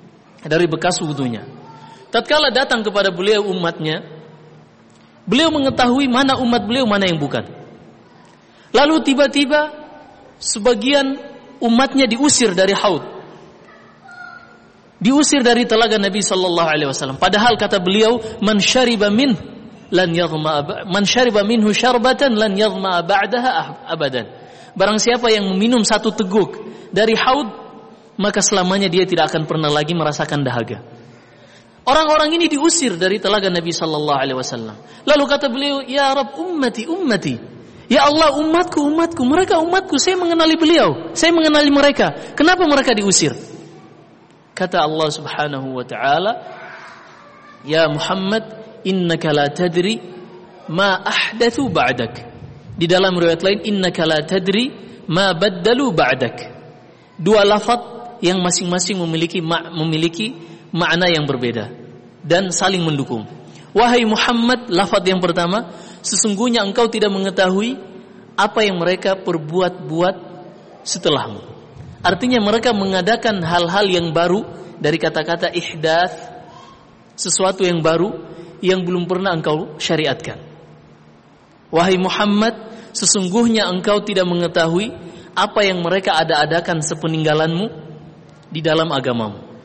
Tatkala datang kepada beliau umatnya, beliau mengetahui mana umat beliau, mana yang bukan. Lalu tiba-tiba sebagian umatnya diusir dari haud, diusir dari telaga Nabi sallallahu alaihi wasallam. Padahal kata beliau, man syariba minhu syarbatan lan yadhma ba'daha abadan. Barang siapa yang meminum satu teguk dari haud, maka selamanya dia tidak akan pernah lagi merasakan dahaga. Orang-orang ini diusir dari telaga Nabi sallallahu alaihi wasallam. Lalu kata beliau, ya Rabb, ummati. Ya Allah, umatku, mereka umatku, saya mengenali beliau, saya mengenali mereka. Kenapa mereka diusir? Kata Allah Subhanahu wa ta'ala, ya Muhammad, innaka la tadri ma ahdathu ba'dak. Di dalam riwayat lain, innaka la tadri ma baddalu ba'dak. Dua lafaz yang masing-masing memiliki makna yang berbeda dan saling mendukung. Wahai Muhammad, lafaz yang pertama, sesungguhnya engkau tidak mengetahui apa yang mereka perbuat-buat setelahmu. Artinya mereka mengadakan hal-hal yang baru, dari kata-kata ihdath, sesuatu yang baru yang belum pernah engkau syariatkan. Wahai Muhammad, sesungguhnya engkau tidak mengetahui apa yang mereka ada-adakan sepeninggalanmu di dalam agamamu.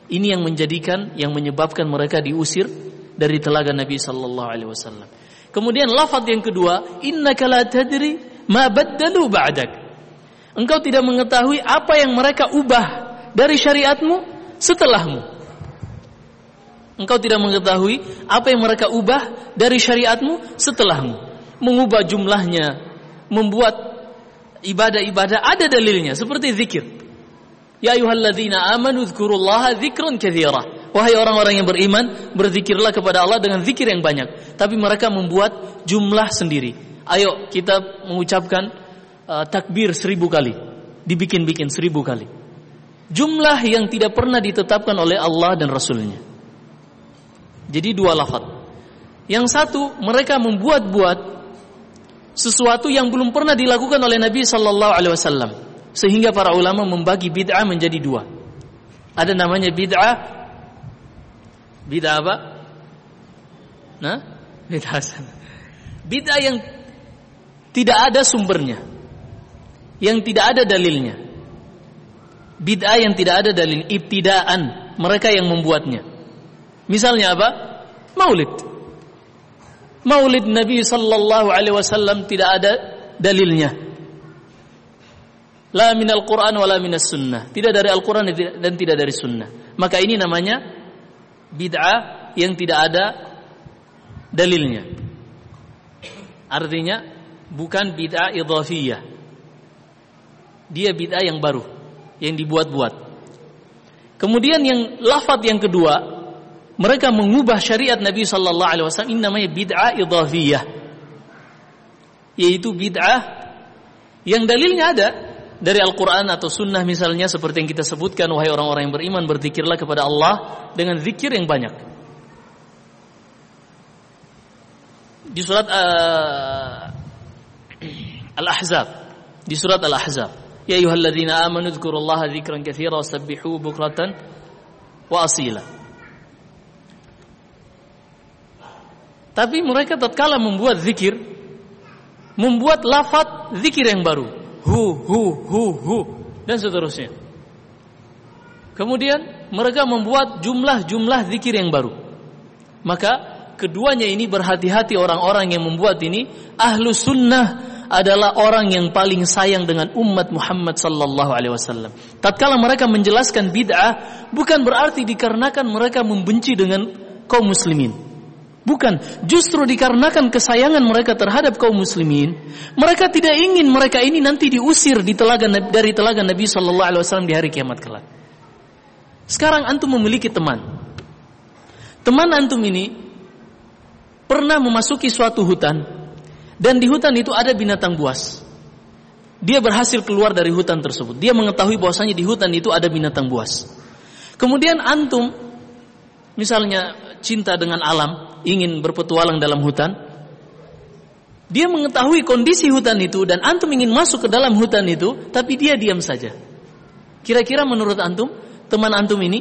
Ini yang menyebabkan mereka diusir dari telaga Nabi sallallahu alaihi wasallam. Kemudian lafaz yang kedua, innaka la tadri ma baddalu ba'dak. Engkau tidak mengetahui apa yang mereka ubah dari syariatmu setelahmu. Engkau tidak mengetahui apa yang mereka ubah dari syariatmu setelahmu. Mengubah jumlahnya, membuat ibadah-ibadah ada dalilnya seperti zikir. Ya ayyuhalladzina amanu dzkurullaha dzikran katsira. Wahai orang-orang yang beriman, berzikirlah kepada Allah dengan zikir yang banyak. Tapi mereka membuat jumlah sendiri. Ayo kita mengucapkan takbir 1000 kali. Dibikin-bikin 1000 kali. Jumlah yang tidak pernah ditetapkan oleh Allah dan Rasulnya. Jadi dua lafaz. Yang satu, mereka membuat-buat sesuatu yang belum pernah dilakukan oleh Nabi sallallahu alaihi wasallam. Sehingga para ulama membagi bid'ah menjadi dua. Ada namanya bid'ah apa? Nah, bid'ah hasanah. Bid'ah yang tidak ada sumbernya, yang tidak ada dalilnya. Bid'ah yang tidak ada dalil, ibtidaan, mereka yang membuatnya. Misalnya apa? Maulid. Maulid Nabi sallallahu alaihi wasallam tidak ada dalilnya. La minal Qur'an wa la minas sunnah. Tidak dari Al-Qur'an dan tidak dari sunnah. Maka ini namanya bid'ah yang tidak ada dalilnya. Artinya bukan bid'ah idhafiyah. Dia bid'ah yang baru, yang dibuat-buat. Kemudian yang lafaz yang kedua, mereka mengubah syariat Nabi sallallahu alaihi wasallam, ini namanya bid'ah idhafiyah. Yaitu bid'ah yang dalilnya ada dari Al-Quran atau Sunnah, misalnya seperti yang kita sebutkan, wahai orang-orang yang beriman, berzikirlah kepada Allah dengan zikir yang banyak. Di surat Al-Ahzab, di surat Al-Ahzab, ya ayyuhalladzina amanu dzkurullaha dzikran katsira wasabbihu bukratan wa asila. Tapi mereka tatkala membuat zikir, membuat lafaz zikir yang baru, hu dan seterusnya. Kemudian mereka membuat jumlah-jumlah zikir yang baru. Maka keduanya ini berhati-hati orang-orang yang membuat ini. Ahlu sunnah adalah orang yang paling sayang dengan umat Muhammad sallallahu alaihi wasallam. Tatkala mereka menjelaskan bid'ah, bukan berarti dikarenakan mereka membenci dengan kaum muslimin. Bukan, justru dikarenakan kesayangan mereka terhadap kaum muslimin, mereka tidak ingin mereka ini nanti diusir dari telaga Nabi sallallahu alaihi wasallam di hari kiamat kelak. Sekarang antum memiliki teman. Teman antum ini pernah memasuki suatu hutan, dan di hutan itu ada binatang buas. Dia berhasil keluar dari hutan tersebut. Dia mengetahui bahwasanya di hutan itu ada binatang buas. Kemudian antum misalnya cinta dengan alam, ingin berpetualang dalam hutan. Dia mengetahui kondisi hutan itu dan antum ingin masuk ke dalam hutan itu, tapi dia diam saja. Kira-kira menurut antum, teman antum ini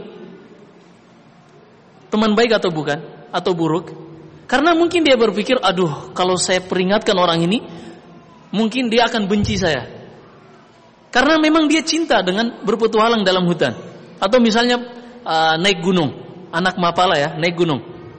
teman baik atau bukan? Atau buruk? Karena mungkin dia berpikir, aduh, kalau saya peringatkan orang ini, mungkin dia akan benci saya. Karena memang dia cinta dengan berpetualang dalam hutan. Atau misalnya naik gunung. Anak mapala ya, naik gunung.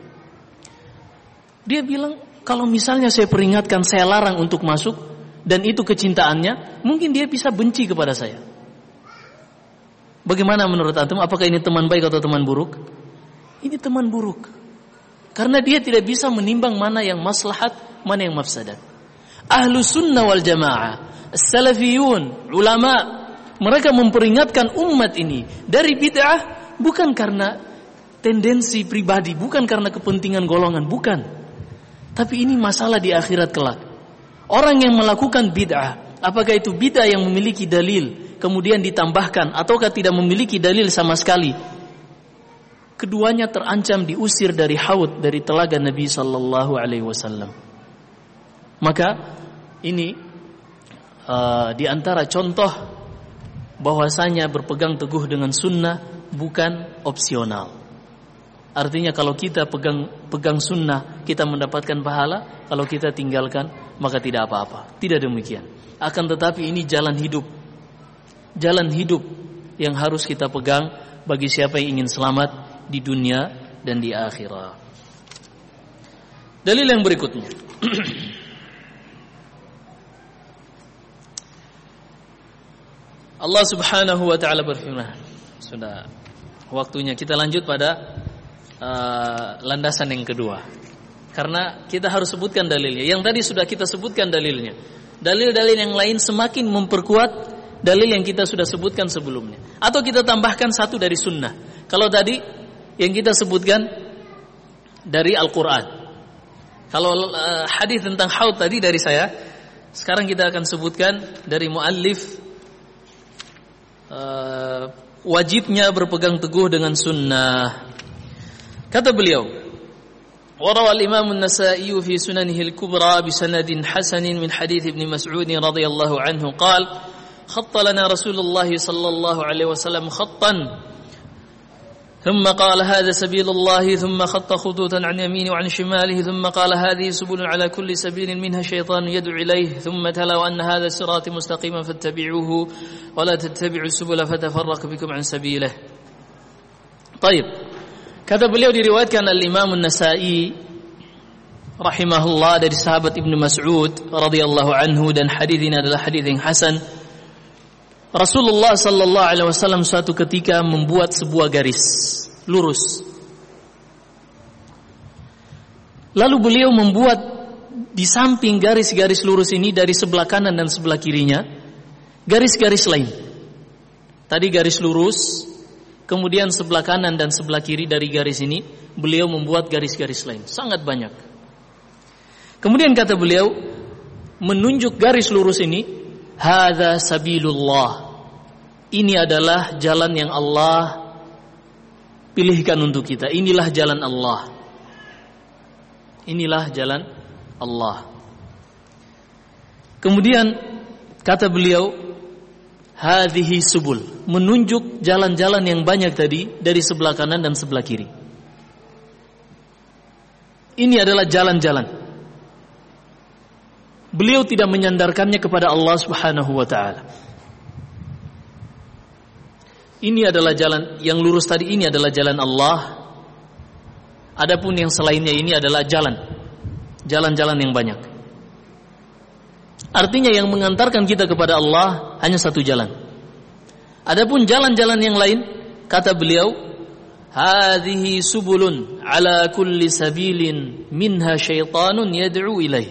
Dia bilang, kalau misalnya saya peringatkan, saya larang untuk masuk, dan itu kecintaannya, mungkin dia bisa benci kepada saya. Bagaimana menurut antum? Apakah ini teman baik atau teman buruk? Ini teman buruk. Karena dia tidak bisa menimbang mana yang maslahat, mana yang mafsadat. Ahlu sunnah wal jamaah, salafiyun, ulama, mereka memperingatkan umat ini dari bid'ah bukan karena tendensi pribadi, bukan karena kepentingan golongan, bukan. Tapi ini masalah di akhirat kelak. Orang yang melakukan bid'ah, apakah itu bid'ah yang memiliki dalil, kemudian ditambahkan, ataukah tidak memiliki dalil sama sekali, keduanya terancam diusir dari haud, dari telaga Nabi sallallahu alaihi wasallam. Maka ini di antara contoh bahwasanya berpegang teguh dengan sunnah bukan opsional. Artinya kalau kita pegang sunnah, kita mendapatkan pahala. Kalau kita tinggalkan, maka tidak apa-apa. Tidak demikian. Akan tetapi ini jalan hidup. Jalan hidup yang harus kita pegang bagi siapa yang ingin selamat di dunia dan di akhirat. Dalil yang berikutnya. Allah Subhanahu wa taala berfirman. Sudah waktunya kita lanjut pada landasan yang kedua. Karena kita harus sebutkan dalilnya. Yang tadi sudah kita sebutkan dalilnya. Dalil-dalil yang lain semakin memperkuat dalil yang kita sudah sebutkan sebelumnya. Atau kita tambahkan satu dari sunnah. Kalau tadi yang kita sebutkan dari Al-Quran. Kalau hadis tentang haud tadi dari saya, sekarang kita akan sebutkan dari muallif wajibnya berpegang teguh dengan sunnah. Kata beliau, وروى الإمام النسائي في سننه الكبرى بسند حسن من حديث ابن مسعود رضي الله عنه قال خط لنا رسول الله صلى الله عليه وسلم خطا ثم قال هذا سبيل الله ثم خط خطوطا عن يمينه وعن شماله ثم قال هذه سبل على كل سبيل منها شيطان يدعو إليه ثم تلا وأن هذا الصراط مستقيما فاتبعوه ولا تتبعوا السبل فتفرق بكم عن سبيله. طيب. Kata beliau diriwayatkan al-Imam An-Nasa'i rahimahullah dari sahabat Ibnu Mas'ud radhiyallahu anhu, dan hadis ini adalah hadis yang hasan. Rasulullah sallallahu alaihi wasallam suatu ketika membuat sebuah garis lurus. Lalu beliau membuat di samping garis-garis lurus ini dari sebelah kanan dan sebelah kirinya garis-garis lain. Tadi garis lurus, kemudian sebelah kanan dan sebelah kiri dari garis ini beliau membuat garis-garis lain, sangat banyak. Kemudian kata beliau menunjuk garis lurus ini, hadza sabilullah. Ini adalah jalan yang Allah pilihkan untuk kita. Inilah jalan Allah. Inilah jalan Allah. Kemudian kata beliau hadhihi subul, menunjuk jalan-jalan yang banyak tadi dari sebelah kanan dan sebelah kiri. Ini adalah jalan-jalan. Beliau tidak menyandarkannya kepada Allah Subhanahu wa taala. Ini adalah jalan yang lurus tadi, ini adalah jalan Allah. Adapun yang selainnya ini adalah jalan-jalan yang banyak. Artinya yang mengantarkan kita kepada Allah hanya satu jalan. Adapun jalan-jalan yang lain, kata beliau, hadhihi subulun ala kulli sabilin minha syaitanun yad'u ilaih.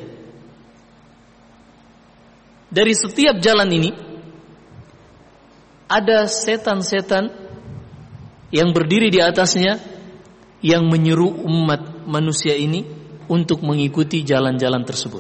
Dari setiap jalan ini ada setan-setan yang berdiri di atasnya yang menyeru umat manusia ini untuk mengikuti jalan-jalan tersebut.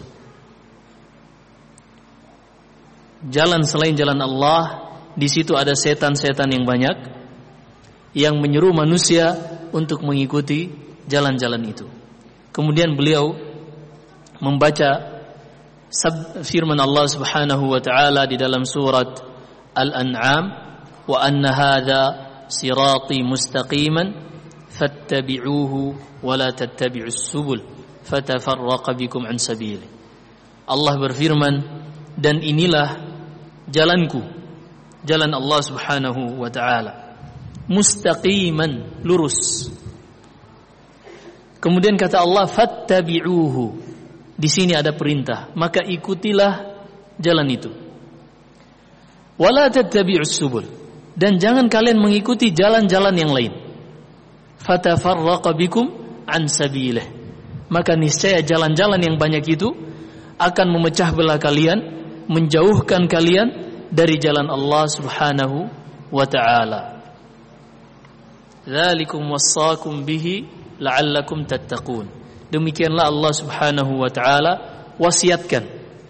Jalan selain jalan Allah, di situ ada setan-setan yang banyak yang menyeru manusia untuk mengikuti jalan-jalan itu. Kemudian beliau membaca firman Allah Subhanahu wa taala di dalam surat Al-An'am, wa anna hadza sirati mustaqiman fattabi'uhu wa la tattabi'us subul fatafarraqa bikum an sabili. Allah berfirman, dan inilah jalanku, jalan Allah Subhanahu wa taala, mustaqiman, lurus. Kemudian kata Allah, fattabi'uhu. Di sini ada perintah, maka ikutilah jalan itu. Wala tattabi'us subul, dan jangan kalian mengikuti jalan-jalan yang lain. Fatafarraqa bikum an sabilih, maka niscaya jalan-jalan yang banyak itu akan memecah belah kalian, menjauhkan kalian dari jalan Allah Subhanahu wa ta'ala. Dzalikum wassaakum bihi la'allakum tattaqun. Demikianlah Allah Subhanahu wa ta'ala wasiatkan.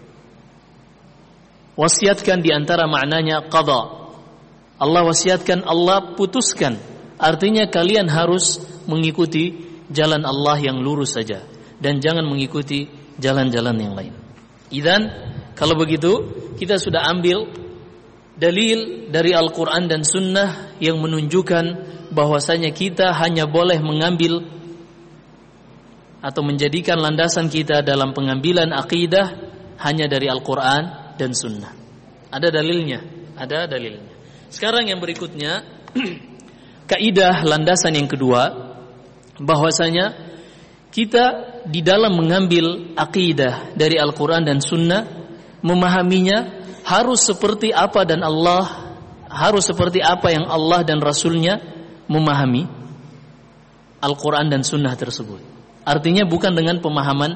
Wasiatkan di antara maknanya qada. Allah wasiatkan, Allah putuskan. Artinya kalian harus mengikuti jalan Allah yang lurus saja dan jangan mengikuti jalan-jalan yang lain. Idzan, kalau begitu kita sudah ambil dalil dari Al-Quran dan Sunnah yang menunjukkan bahwasanya kita hanya boleh mengambil atau menjadikan landasan kita dalam pengambilan akidah hanya dari Al-Quran dan Sunnah. Ada dalilnya, ada dalilnya. Sekarang yang berikutnya, kaidah landasan yang kedua, bahwasanya kita di dalam mengambil akidah dari Al-Quran dan Sunnah, memahaminya harus seperti apa dan harus seperti apa yang Allah dan Rasulnya memahami Al-Quran dan Sunnah tersebut. Artinya bukan dengan pemahaman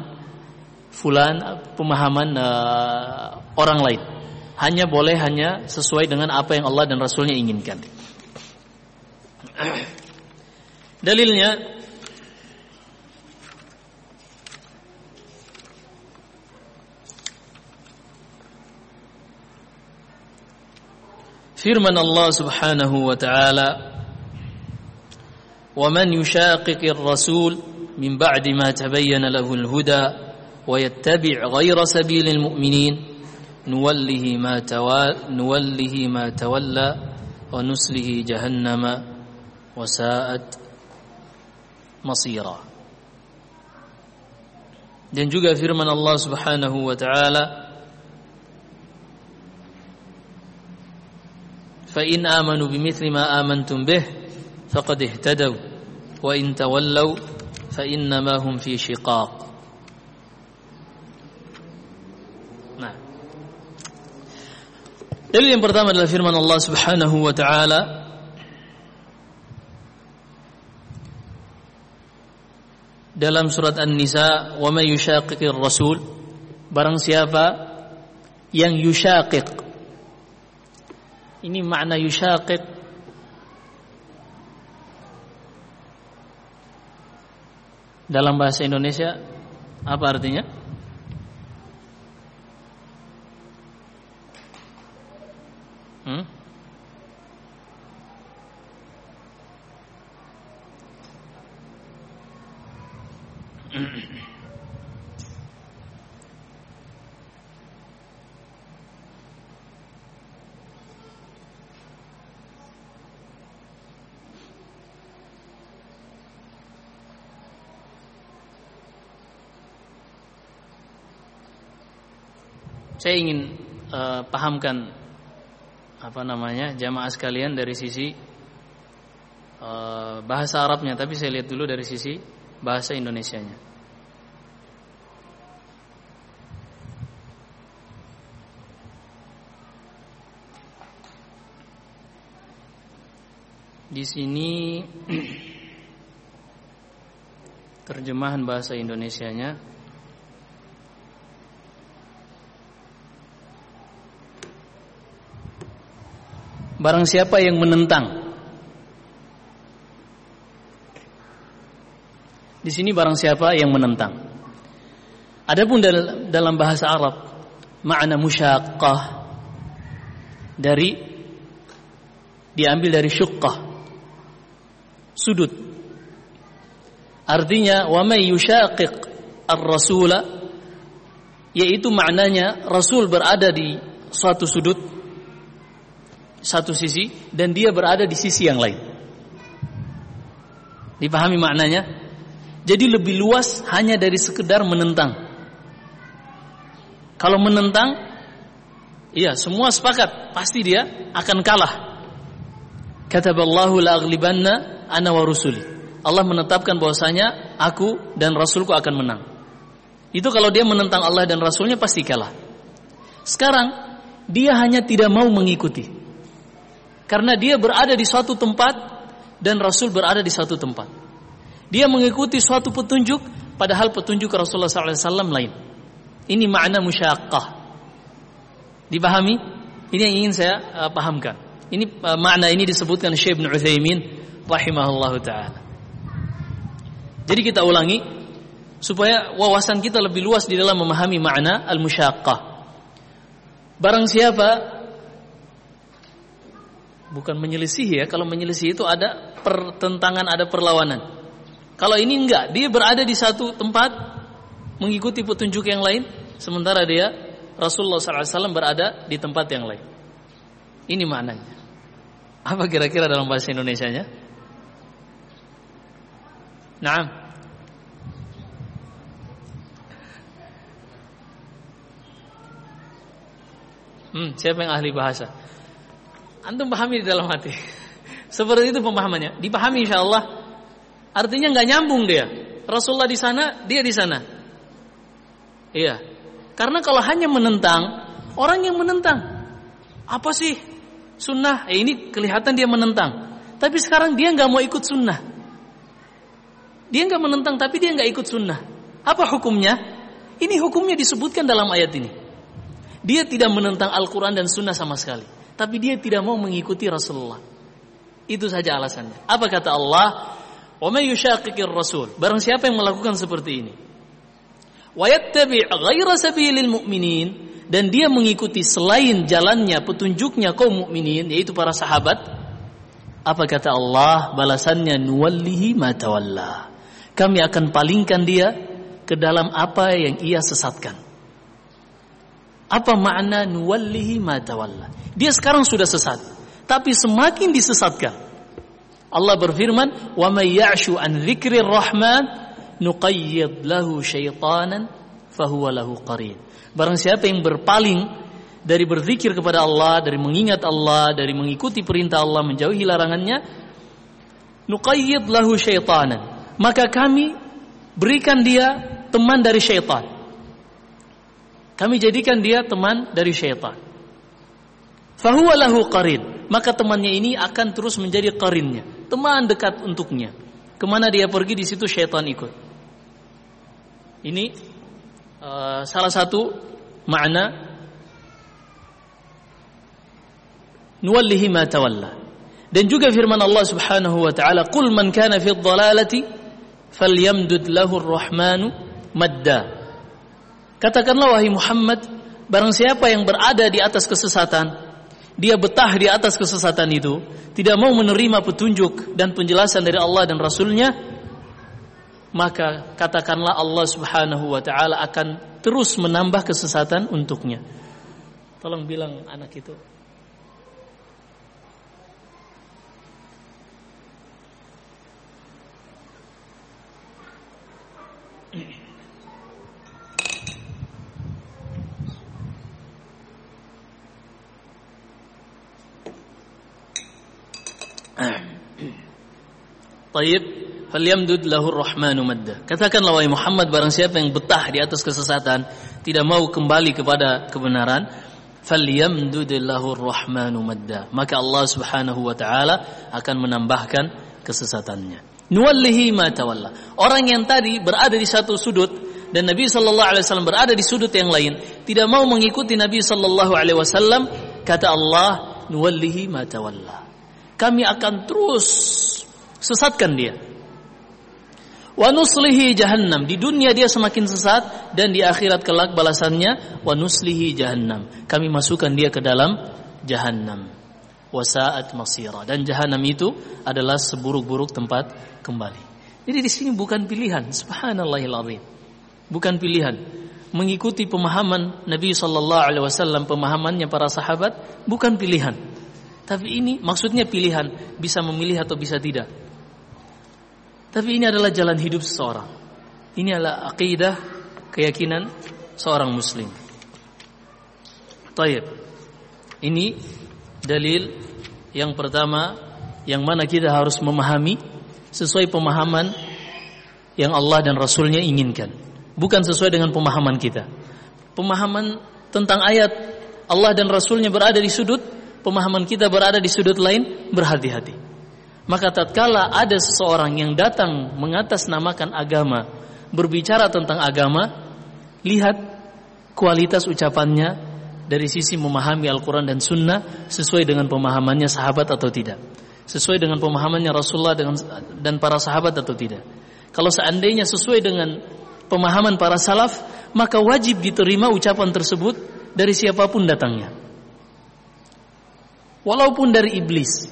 orang lain. Hanya sesuai dengan apa yang Allah dan Rasulnya inginkan. Dalilnya firman Allah Subhanahu wa ta'ala, "Wa man yushaqiqir rasul min ba'di ma tabayyana lahul huda wa yattabi' ghayra sabilil mu'minin nuwallihi ma tawalla wa nuslihi jahannama wa sa'at masira." Dan juga firman Allah Subhanahu wa ta'ala, فَإِنْ آمَنُوا بِمِثْلِ مَا آمَنْتُمْ بِهِ فَقَدِ اهْتَدَوْا وَإِنْ تَوَلَّوْا فَإِنَّمَا هُمْ فِي شِقَاقٍ. Nah, dalil yang pertama adalah firman Allah Subhanahu wa ta'ala, dalam surat An-Nisa, "Wa may yushaqiqir rasul", barang siapa yang yushaqiq. Ini makna yushaqiq dalam bahasa Indonesia apa artinya? Saya ingin pahamkan jamaah sekalian dari sisi bahasa Arabnya, tapi saya lihat dulu dari sisi bahasa Indonesianya. Di sini terjemahan bahasa Indonesianya, barang siapa yang menentang. Di sini barang siapa yang menentang. Adapun dalam bahasa Arab, makna musyaqqah diambil dari syuqqah, sudut. Artinya wa may yushaqiq ar-rasula, yaitu maknanya Rasul berada di suatu sudut, satu sisi, dan dia berada di sisi yang lain. Dipahami maknanya? Jadi lebih luas hanya dari sekedar menentang. Kalau menentang, iya, semua sepakat, pasti dia akan kalah. Kataballahu la aghlibanna ana wa rusuli. Allah menetapkan bahwasanya aku dan Rasulku akan menang. Itu kalau dia menentang Allah dan Rasulnya pasti kalah. Sekarang dia hanya tidak mau mengikuti, karena dia berada di suatu tempat dan Rasul berada di suatu tempat. Dia mengikuti suatu petunjuk, padahal petunjuk Rasulullah SAW lain. Ini makna musyaqqah. Dipahami? Ini yang ingin saya pahamkan. Ini makna ini disebutkan Syekh Ibn Utsaimin rahimahullahu ta'ala. Jadi kita ulangi supaya wawasan kita lebih luas di dalam memahami makna al-musyaqqah. Barang siapa, bukan menyelisihi ya. Kalau menyelisihi itu ada pertentangan, ada perlawanan. Kalau ini enggak, dia berada di satu tempat mengikuti petunjuk yang lain, sementara dia Rasulullah SAW berada di tempat yang lain. Ini maknanya. Apa kira-kira dalam bahasa Indonesianya? Naam. Siapa yang ahli bahasa? Antum pahami di dalam hati. Seperti itu pemahamannya. Dipahami insyaallah. Artinya nggak nyambung dia. Rasulullah di sana, dia di sana. Iya. Karena kalau hanya menentang, orang yang menentang apa sih sunnah? Ini kelihatan dia menentang. Tapi sekarang dia nggak mau ikut sunnah. Dia nggak menentang, tapi dia nggak ikut sunnah. Apa hukumnya? Ini hukumnya disebutkan dalam ayat ini. Dia tidak menentang Al-Quran dan sunnah sama sekali, tapi dia tidak mau mengikuti Rasulullah. Itu saja alasannya. Apa kata Allah? Wa may yushaqiqir rasul. Barang siapa yang melakukan seperti ini, wa yattabi' ghaira sabilil mu'minin, dan dia mengikuti selain jalannya, petunjuknya kaum mukminin, yaitu para sahabat. Apa kata Allah? Balasannya, nuwallihi ma tawalla. Kami akan palingkan dia ke dalam apa yang ia sesatkan. Apa makna nuwallihi ma tawalla? Dia sekarang sudah sesat, tapi semakin disesatkan. Allah berfirman, "Wa may ya'shu an dzikrir rahman nuqayyid lahu syaitanan fahuwa lahu qarin." Barang siapa yang berpaling dari berzikir kepada Allah, dari mengingat Allah, dari mengikuti perintah Allah, menjauhi larangannya, nuqayyid lahu syaitanan, maka kami berikan dia teman dari syaitan. Kami jadikan dia teman dari syaitan. Fahuwa lahu qarin, maka temannya ini akan terus menjadi qarinnya, teman dekat untuknya. Kemana dia pergi, di situ syaitan ikut. Ini salah satu makna nuwallihi ma tawalla. Dan juga firman Allah Subhanahu wa taala, "Qul man kana fi dhalalati falyamdud lahu ar-rahmanu madda." Katakanlah wahai Muhammad, barang siapa yang berada di atas kesesatan, dia betah di atas kesesatan itu, tidak mau menerima petunjuk dan penjelasan dari Allah dan Rasulnya, maka katakanlah Allah Subhanahu wa ta'ala akan terus menambah kesesatan untuknya. Tolong bilang anak itu. Tayyib, falyamdud lahu ar-rahmanu madda. Katakanlah wahai Muhammad, barang siapa yang betah di atas kesesatan, tidak mau kembali kepada kebenaran, falyamdud lahu ar-rahmanu madda, maka Allah Subhanahu wa taala akan menambahkan kesesatannya. Nuwallihi ma tawalla. Orang yang tadi berada di satu sudut dan Nabi sallallahu alaihi wasallam berada di sudut yang lain, tidak mau mengikuti Nabi sallallahu alaihi wasallam, kata Allah, nuwallihi ma tawalla. Kami akan terus sesatkan dia. Wa nuslihi jahannam. Di dunia dia semakin sesat, dan di akhirat kelak balasannya wa nuslihi jahannam. Kami masukkan dia ke dalam jahannam. Wa sa'at masira. Dan jahannam itu adalah seburuk-buruk tempat kembali. Jadi di sini bukan pilihan, subhanallahil azim. Bukan pilihan mengikuti pemahaman Nabi sallallahu alaihi wasallam, pemahamannya para sahabat, bukan pilihan. Tapi ini maksudnya pilihan, bisa memilih atau bisa tidak. Tapi ini adalah jalan hidup seseorang. Ini adalah aqidah, keyakinan seorang muslim. Tayyib. Ini dalil yang pertama yang mana kita harus memahami sesuai pemahaman yang Allah dan Rasulnya inginkan, bukan sesuai dengan pemahaman kita. Pemahaman tentang ayat Allah dan Rasulnya berada di sudut, pemahaman kita berada di sudut lain, berhati-hati. Maka tatkala ada seseorang yang datang mengatasnamakan agama, berbicara tentang agama, lihat kualitas ucapannya dari sisi memahami Al-Quran dan Sunnah sesuai dengan pemahamannya sahabat atau tidak, sesuai dengan pemahamannya Rasulullah dan para sahabat atau tidak. Kalau seandainya sesuai dengan pemahaman para salaf, maka wajib diterima ucapan tersebut dari siapapun datangnya, walaupun dari iblis.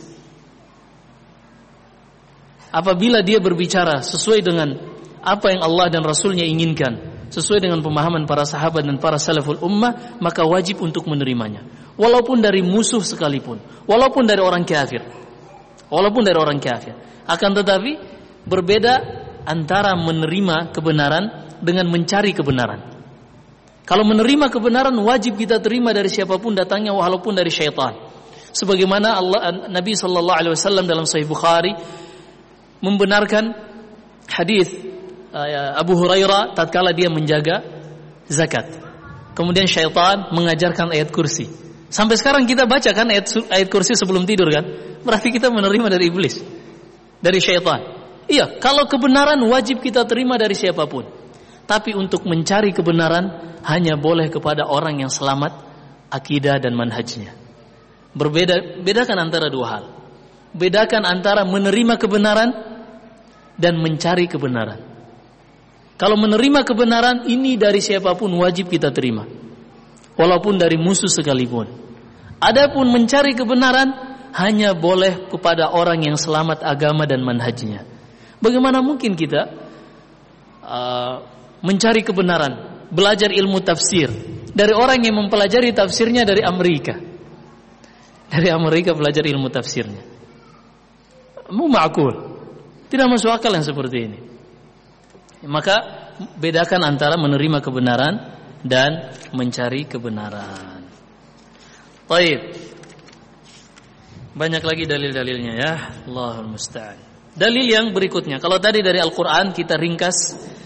Apabila dia berbicara sesuai dengan apa yang Allah dan Rasulnya inginkan, sesuai dengan pemahaman para sahabat dan para salaful ummah, maka wajib untuk menerimanya, walaupun dari musuh sekalipun, walaupun dari orang kafir, Akan tetapi berbeda antara menerima kebenaran dengan mencari kebenaran. Kalau menerima kebenaran, wajib kita terima dari siapapun datangnya, walaupun dari syaitan. Sebagaimana Nabi sallallahu alaihi wasallam dalam Sahih Bukhari membenarkan hadis Abu Hurairah tatkala dia menjaga zakat. Kemudian syaitan mengajarkan ayat kursi. Sampai sekarang kita baca kan ayat kursi sebelum tidur kan? Berarti kita menerima dari iblis, dari syaitan. Iya, kalau kebenaran wajib kita terima dari siapapun. Tapi untuk mencari kebenaran hanya boleh kepada orang yang selamat akidah dan manhajnya. Bedakan antara dua hal. Bedakan antara menerima kebenaran dan mencari kebenaran. Kalau menerima kebenaran ini dari siapapun wajib kita terima, walaupun dari musuh sekalipun. Adapun mencari kebenaran hanya boleh kepada orang yang selamat agama dan manhajnya. Bagaimana mungkin kita mencari kebenaran, belajar ilmu tafsir dari orang yang mempelajari tafsirnya dari Amerika? Dari Amerika belajar ilmu tafsirnya. Ma'qul. Tidak masuk akal yang seperti ini. Maka bedakan antara menerima kebenaran dan mencari kebenaran. Baik. Banyak lagi dalil-dalilnya ya. Allahul musta'an. Dalil yang berikutnya, kalau tadi dari Al-Qur'an kita ringkas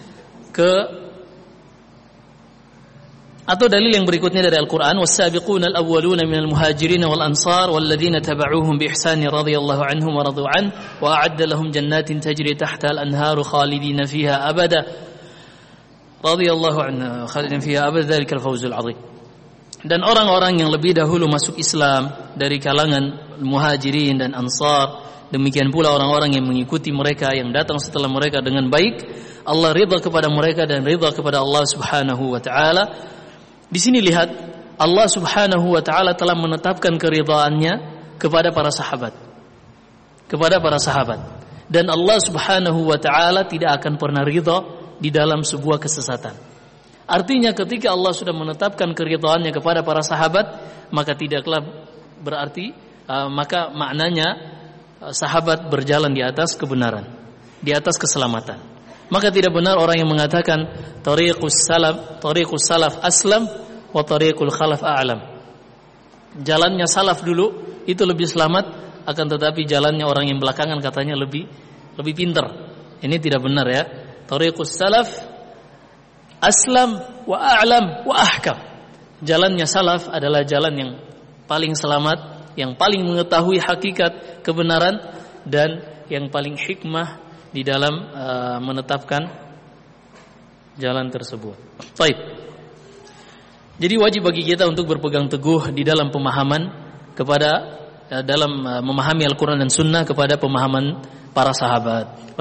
atau dalil yang berikutnya dari Al-Qur'an, was-sabiquna al-awwaluna minal muhajirin wal ansar walladzina tabauhum bi ihsani radhiyallahu anhum wa radu an wa a'adda lahum jannatin tajri tahtaha al-anharu khalidina fiha abada radhiyallahu anhu khalidina fiha abada dzalikal fawzul 'adzim. Dan orang-orang yang lebih dahulu masuk Islam dari kalangan muhajirin dan ansar, demikian pula orang-orang yang mengikuti mereka yang datang setelah mereka dengan baik, Allah ridha kepada mereka dan ridha kepada Allah Subhanahu wa taala. Di sini lihat, Allah Subhanahu wa taala telah menetapkan keridhaannya kepada para sahabat. Kepada para sahabat. Dan Allah Subhanahu wa taala tidak akan pernah ridha di dalam sebuah kesesatan. Artinya ketika Allah sudah menetapkan keridhaannya kepada para sahabat, maka tidaklah berarti maka maknanya sahabat berjalan di atas kebenaran, di atas keselamatan. Maka tidak benar orang yang mengatakan tariqus salaf aslam wa tariqul khalaf a'lam. Jalannya salaf dulu itu lebih selamat, akan tetapi jalannya orang yang belakangan katanya lebih pintar. Ini tidak benar ya. Tariqus salaf aslam wa a'lam wa ahkam. Jalannya salaf adalah jalan yang paling selamat, yang paling mengetahui hakikat kebenaran dan yang paling hikmah di dalam menetapkan jalan tersebut. Baik. Jadi wajib bagi kita untuk berpegang teguh di dalam pemahaman dalam memahami Al-Quran dan Sunnah kepada pemahaman para sahabat,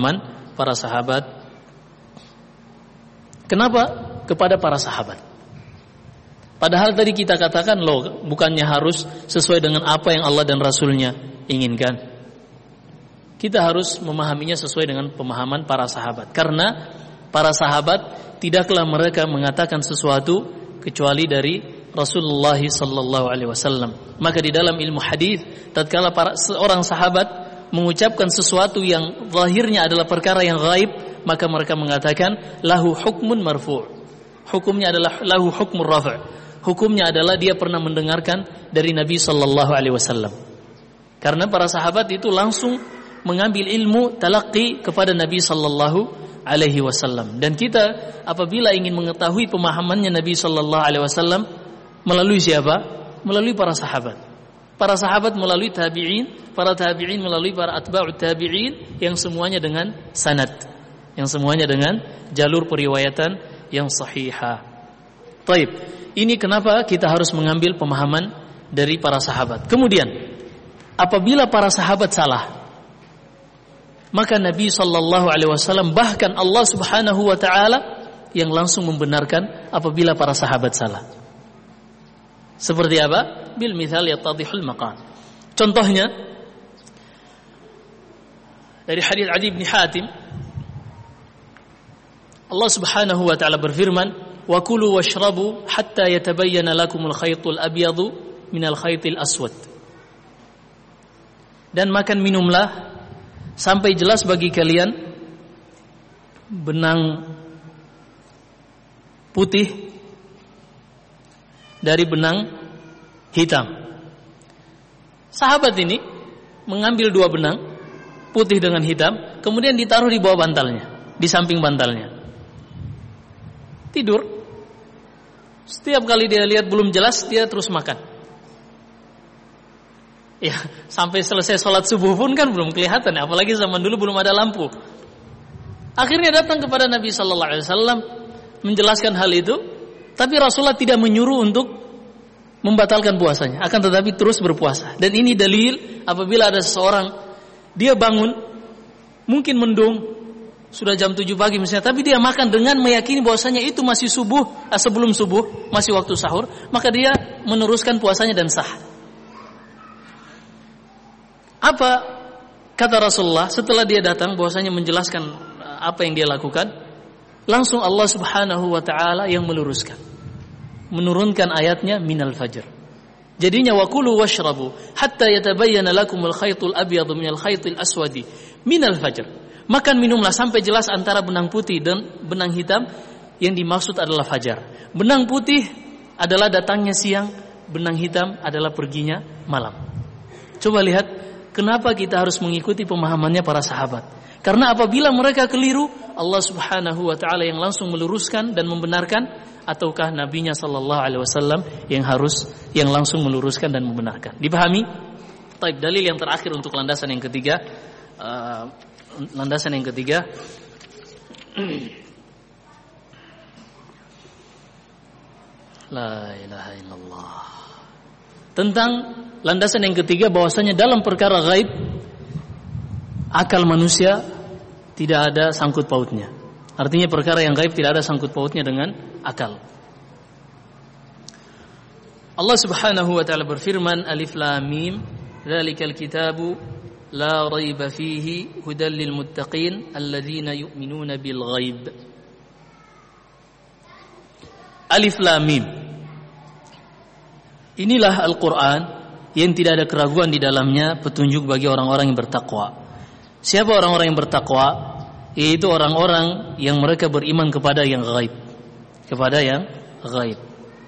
Kenapa kepada para sahabat? Padahal tadi kita katakan bukannya harus sesuai dengan apa yang Allah dan Rasulnya inginkan. Kita harus memahaminya sesuai dengan pemahaman para sahabat. Karena para sahabat tidaklah mereka mengatakan sesuatu kecuali dari Rasulullah sallallahu alaihi wasallam. Maka di dalam ilmu hadis, tatkala seorang sahabat mengucapkan sesuatu yang zahirnya adalah perkara yang gaib, maka mereka mengatakan lahu hukmun marfu'. Hukumnya adalah lahu hukmur rafa'. Hukumnya adalah dia pernah mendengarkan dari Nabi sallallahu alaihi wasallam. Karena para sahabat itu langsung mengambil ilmu talaqi kepada Nabi sallallahu alaihi wasallam. Dan kita apabila ingin mengetahui pemahamannya Nabi sallallahu alaihi wasallam melalui siapa? Melalui para sahabat. Para sahabat melalui tabi'in, para tabi'in melalui para atba'ut tabi'in yang semuanya dengan sanad, yang semuanya dengan jalur periwayatan yang sahihah. Baik, ini kenapa kita harus mengambil pemahaman dari para sahabat. Kemudian, apabila para sahabat salah, maka Nabi sallallahu alaihi wasallam bahkan Allah Subhanahu wa taala yang langsung membenarkan apabila para sahabat salah. Seperti apa? Bil mithal yattadihul maqam. Contohnya dari hadis Adi bin Hatim, Allah Subhanahu wa taala berfirman, "Wa kulu washrabu hatta yatabayyana lakumul khaytul abyadu minal khaytil aswad." Dan makan minumlah sampai jelas bagi kalian benang putih dari benang hitam. Sahabat ini mengambil 2 benang, putih dengan hitam, kemudian ditaruh di bawah bantalnya, di samping bantalnya. Tidur. Setiap kali dia lihat belum jelas, dia terus makan. Ya, sampai selesai sholat subuh pun kan belum kelihatan, apalagi zaman dulu belum ada lampu. Akhirnya datang kepada Nabi sallallahu alaihi wasallam menjelaskan hal itu, tapi Rasulullah tidak menyuruh untuk membatalkan puasanya, akan tetapi terus berpuasa. Dan ini dalil apabila ada seseorang dia bangun mungkin mendung sudah jam 7 pagi misalnya, tapi dia makan dengan meyakini bahwasanya itu masih subuh, sebelum subuh, masih waktu sahur, maka dia meneruskan puasanya dan sah. Apa kata Rasulullah setelah dia datang bahwasanya menjelaskan apa yang dia lakukan? Langsung Allah Subhanahu wa taala yang meluruskan, menurunkan ayatnya minal fajr. Jadinya wakulu washrabu hatta yatabayyana lakumul khaytul abyadu minal khaytil aswadi minal fajr. Makan minumlah sampai jelas antara benang putih dan benang hitam, yang dimaksud adalah fajar. Benang putih adalah datangnya siang, benang hitam adalah perginya malam. Coba lihat kenapa kita harus mengikuti pemahamannya para sahabat. Karena apabila mereka keliru, Allah Subhanahu wa taala yang langsung meluruskan dan membenarkan, ataukah nabinya sallallahu alaihi wasallam yang langsung meluruskan dan membenarkan. Dipahami? Baik, dalil yang terakhir untuk landasan yang ketiga. La ilaha illallah. Tentang landasan yang ketiga bahwasanya dalam perkara gaib akal manusia tidak ada sangkut pautnya. Artinya perkara yang gaib tidak ada sangkut pautnya dengan akal. Allah Subhanahu wa taala berfirman, Alif Lam Mim, dzalikal kitabu la raiba fihi hudal lil muttaqin alladzina yu'minuna bil ghaib. Alif Lam Mim. Inilah Al-Qur'an yang tidak ada keraguan di dalamnya, petunjuk bagi orang-orang yang bertakwa. Siapa orang-orang yang bertakwa? Yaitu orang-orang yang mereka beriman kepada yang gaib. Kepada yang gaib.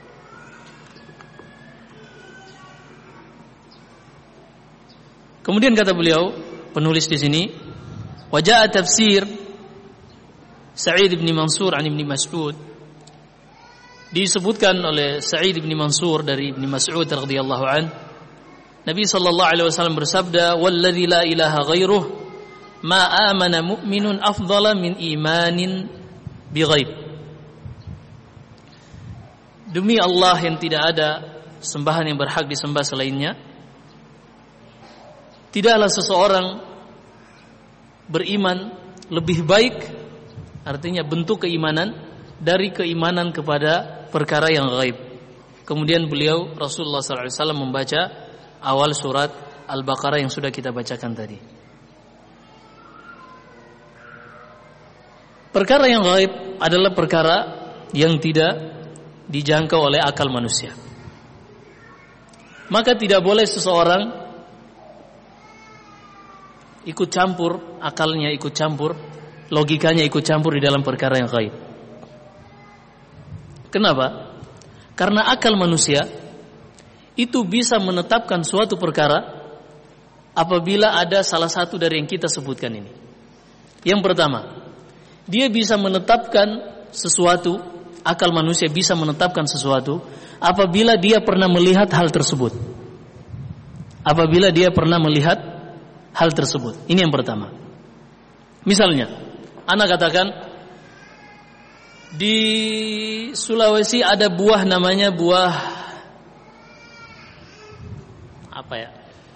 Kemudian kata beliau, penulis di sini, wajah tafsir Sa'id bin Mansur an Ibn Mas'ud. Disebutkan oleh Sa'id bin Mansur dari Ibn Mas'ud radhiyallahu an, Nabi sallallahu alaihi wasallam bersabda, "Walladzi la ilaha ghairuh ma amana mu'minun afdala min imanin bighaib." Demi Allah yang tidak ada sembahan yang berhak disembah selainnya, tidaklah seseorang beriman lebih baik, artinya bentuk keimanan, dari keimanan kepada perkara yang gaib. Kemudian beliau Rasulullah SAW membaca awal surat Al-Baqarah yang sudah kita bacakan tadi. Perkara yang gaib adalah perkara yang tidak dijangkau oleh akal manusia. Maka tidak boleh seseorang ikut campur, akalnya ikut campur, logikanya ikut campur di dalam perkara yang gaib. Kenapa? Karena akal manusia itu bisa menetapkan suatu perkara apabila ada salah satu dari yang kita sebutkan ini. Yang pertama, dia bisa menetapkan sesuatu, akal manusia bisa menetapkan sesuatu apabila dia pernah melihat hal tersebut. Apabila dia pernah melihat hal tersebut. Ini yang pertama. Misalnya, anak katakan di Sulawesi ada buah namanya buah apa ya?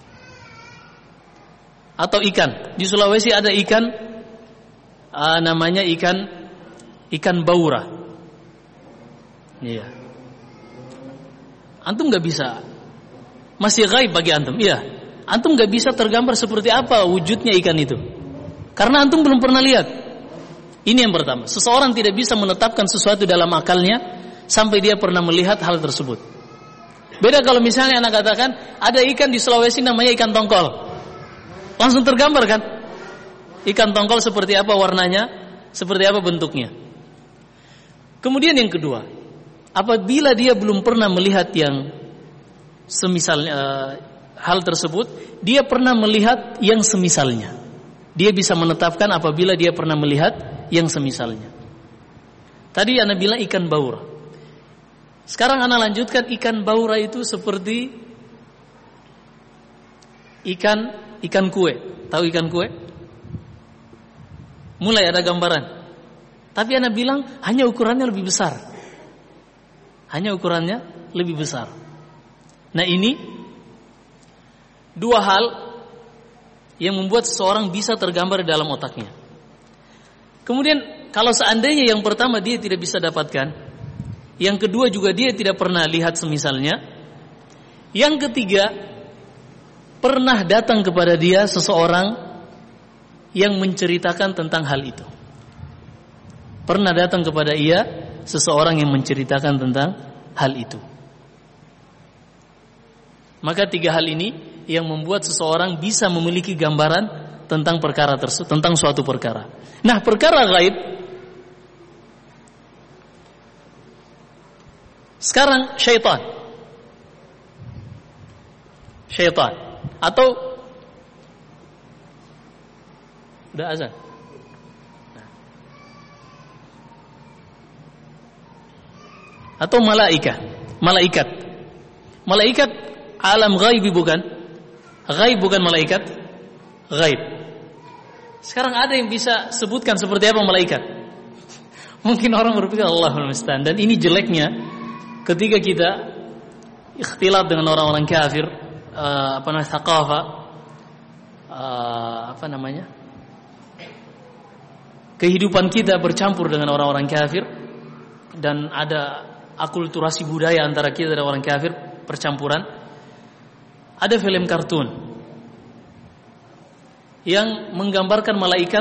Atau ikan. Di Sulawesi ada ikan namanya ikan baura. Iya. Antum nggak bisa, masih gaib bagi antum. Iya. Antum nggak bisa tergambar seperti apa wujudnya ikan itu, karena antum belum pernah lihat. Ini yang pertama. Seseorang tidak bisa menetapkan sesuatu dalam akalnya sampai dia pernah melihat hal tersebut. Beda kalau misalnya anak katakan ada ikan di Sulawesi namanya ikan tongkol, langsung tergambar kan? Ikan tongkol seperti apa warnanya, seperti apa bentuknya. Kemudian yang kedua, apabila dia belum pernah melihat yang semisal hal tersebut, dia pernah melihat yang semisalnya. Dia bisa menetapkan apabila dia pernah melihat yang semisalnya. Tadi ana bilang ikan baura. Sekarang ana lanjutkan, ikan baura itu seperti ikan kue. Tahu ikan kue? Mulai ada gambaran. Tapi ana bilang hanya ukurannya lebih besar. Hanya ukurannya lebih besar. Nah, ini dua hal yang membuat seseorang bisa tergambar di dalam otaknya. Kemudian kalau seandainya yang pertama dia tidak bisa dapatkan, yang kedua juga dia tidak pernah lihat semisalnya, yang ketiga pernah datang kepada dia seseorang yang menceritakan tentang hal itu. Pernah datang kepada ia seseorang yang menceritakan tentang hal itu. Maka tiga hal ini yang membuat seseorang bisa memiliki gambaran tentang perkara tersebut, tentang suatu perkara. Nah, perkara gaib sekarang syaitan atau udah azan. Atau malaikat alam ghaibi bukan? Ghaib bukan malaikat? Ghaib. Sekarang ada yang bisa sebutkan seperti apa malaikat? Mungkin orang berpikir Allahul musta'an, dan ini jeleknya ketika kita ikhtilaf dengan orang-orang kafir, kehidupan kita bercampur dengan orang-orang kafir, dan ada akulturasi budaya antara kita dan orang kafir, percampuran. Ada film kartun yang menggambarkan malaikat,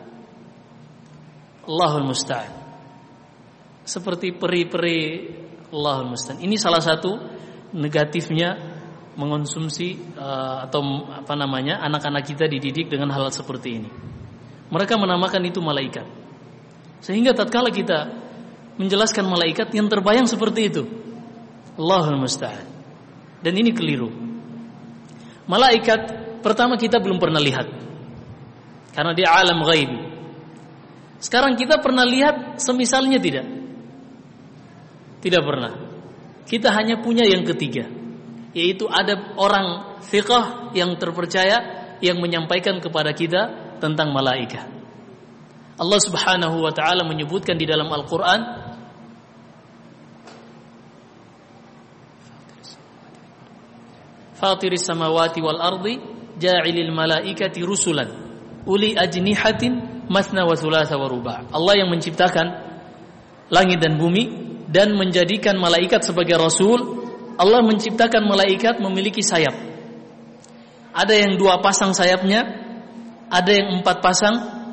Allahul musta'an, seperti peri-peri, Allahul musta'an. Ini salah satu negatifnya mengonsumsi anak-anak kita dididik dengan hal seperti ini. Mereka menamakan itu malaikat. Sehingga tatkala kita menjelaskan malaikat, yang terbayang seperti itu, Allahul musta'an. Dan ini keliru. Malaikat pertama kita belum pernah lihat, karena dia alam ghaib. Sekarang kita pernah lihat semisalnya tidak? Tidak pernah. Kita hanya punya yang ketiga, yaitu ada orang thiqah yang terpercaya yang menyampaikan kepada kita tentang malaikat. Allah Subhanahu wa taala menyebutkan di dalam Al-Qur'an, Fatiris samawati wal ardi ja'ilil malaikati rusulan uli ajnihatin mathna wa thulatha wa ruba'. Allah yang menciptakan langit dan bumi dan menjadikan malaikat sebagai rasul. Allah menciptakan malaikat memiliki sayap. Ada yang 2 pasang sayapnya, ada yang 4 pasang,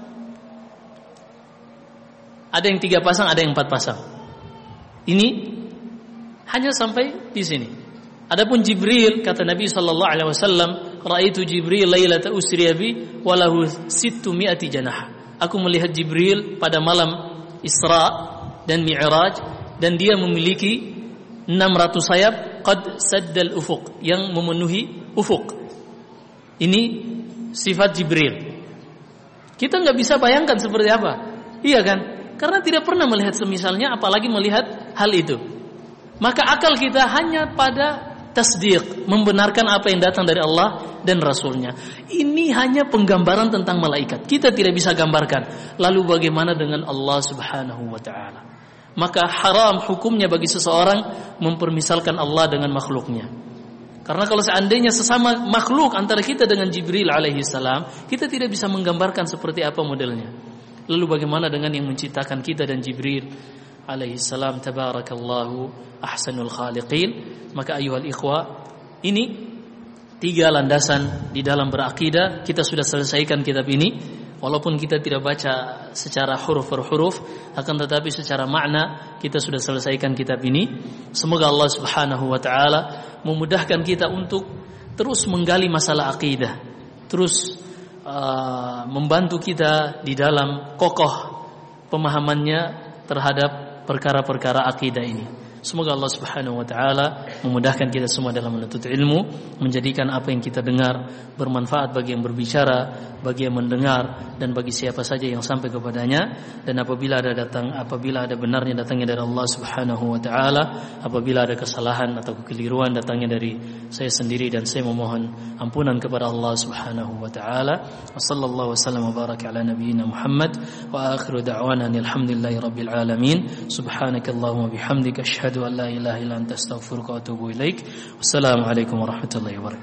ada yang 3 pasang, ada yang 4 pasang. Ini hanya sampai di sini. Adapun Jibril, kata Nabi sallallahu alaihi wasallam, "Ra'aitu Jibril lailata usriya bi wa lahu 600 janah." Aku melihat Jibril pada malam Isra dan Mi'raj, dan dia memiliki 600 sayap, qad saddal ufuq, yang memenuhi ufuk. Ini sifat Jibril. Kita enggak bisa bayangkan seperti apa. Iya kan? Karena tidak pernah melihat semisalnya, apalagi melihat hal itu. Maka akal kita hanya pada tasdiq, membenarkan apa yang datang dari Allah dan Rasulnya. Ini hanya penggambaran tentang malaikat. Kita tidak bisa gambarkan. Lalu bagaimana dengan Allah Subhanahu wa ta'ala? Maka haram hukumnya bagi seseorang mempermisalkan Allah dengan makhluknya. Karena kalau seandainya sesama makhluk antara kita dengan Jibril alaihi salam, kita tidak bisa menggambarkan seperti apa modelnya. Lalu bagaimana dengan yang menciptakan kita dan Jibril alaihi salam? Tabarakallahu ahsanul khaliqin. Maka ayuhal ikhwa, ini 3 landasan di dalam berakidah. Kita sudah selesaikan kitab ini, walaupun kita tidak baca secara huruf per huruf, akan tetapi secara makna kita sudah selesaikan kitab ini. Semoga Allah Subhanahu wa taala memudahkan kita untuk terus menggali masalah akidah, terus membantu kita di dalam kokoh pemahamannya terhadap perkara-perkara akidah ini. Semoga Allah Subhanahu wa taala memudahkan kita semua dalam menuntut ilmu, menjadikan apa yang kita dengar bermanfaat bagi yang berbicara, bagi yang mendengar, dan bagi siapa saja yang sampai kepadanya. Dan apabila ada benarnya datangnya dari Allah Subhanahu wa taala, apabila ada kesalahan atau kekeliruan datangnya dari saya sendiri, dan saya memohon ampunan kepada Allah Subhanahu wa taala. Wassallallahu wasallam wa baraka ala nabiyyina Muhammad wa akhiru da'wana alhamdulillahi rabbil alamin. Subhanakallahumma bihamdika asyhadu an la ilaha illa anta astaghfiruka wa atubu ilaik. Wassalamu alaikum warahmatullahi wabarakatuh.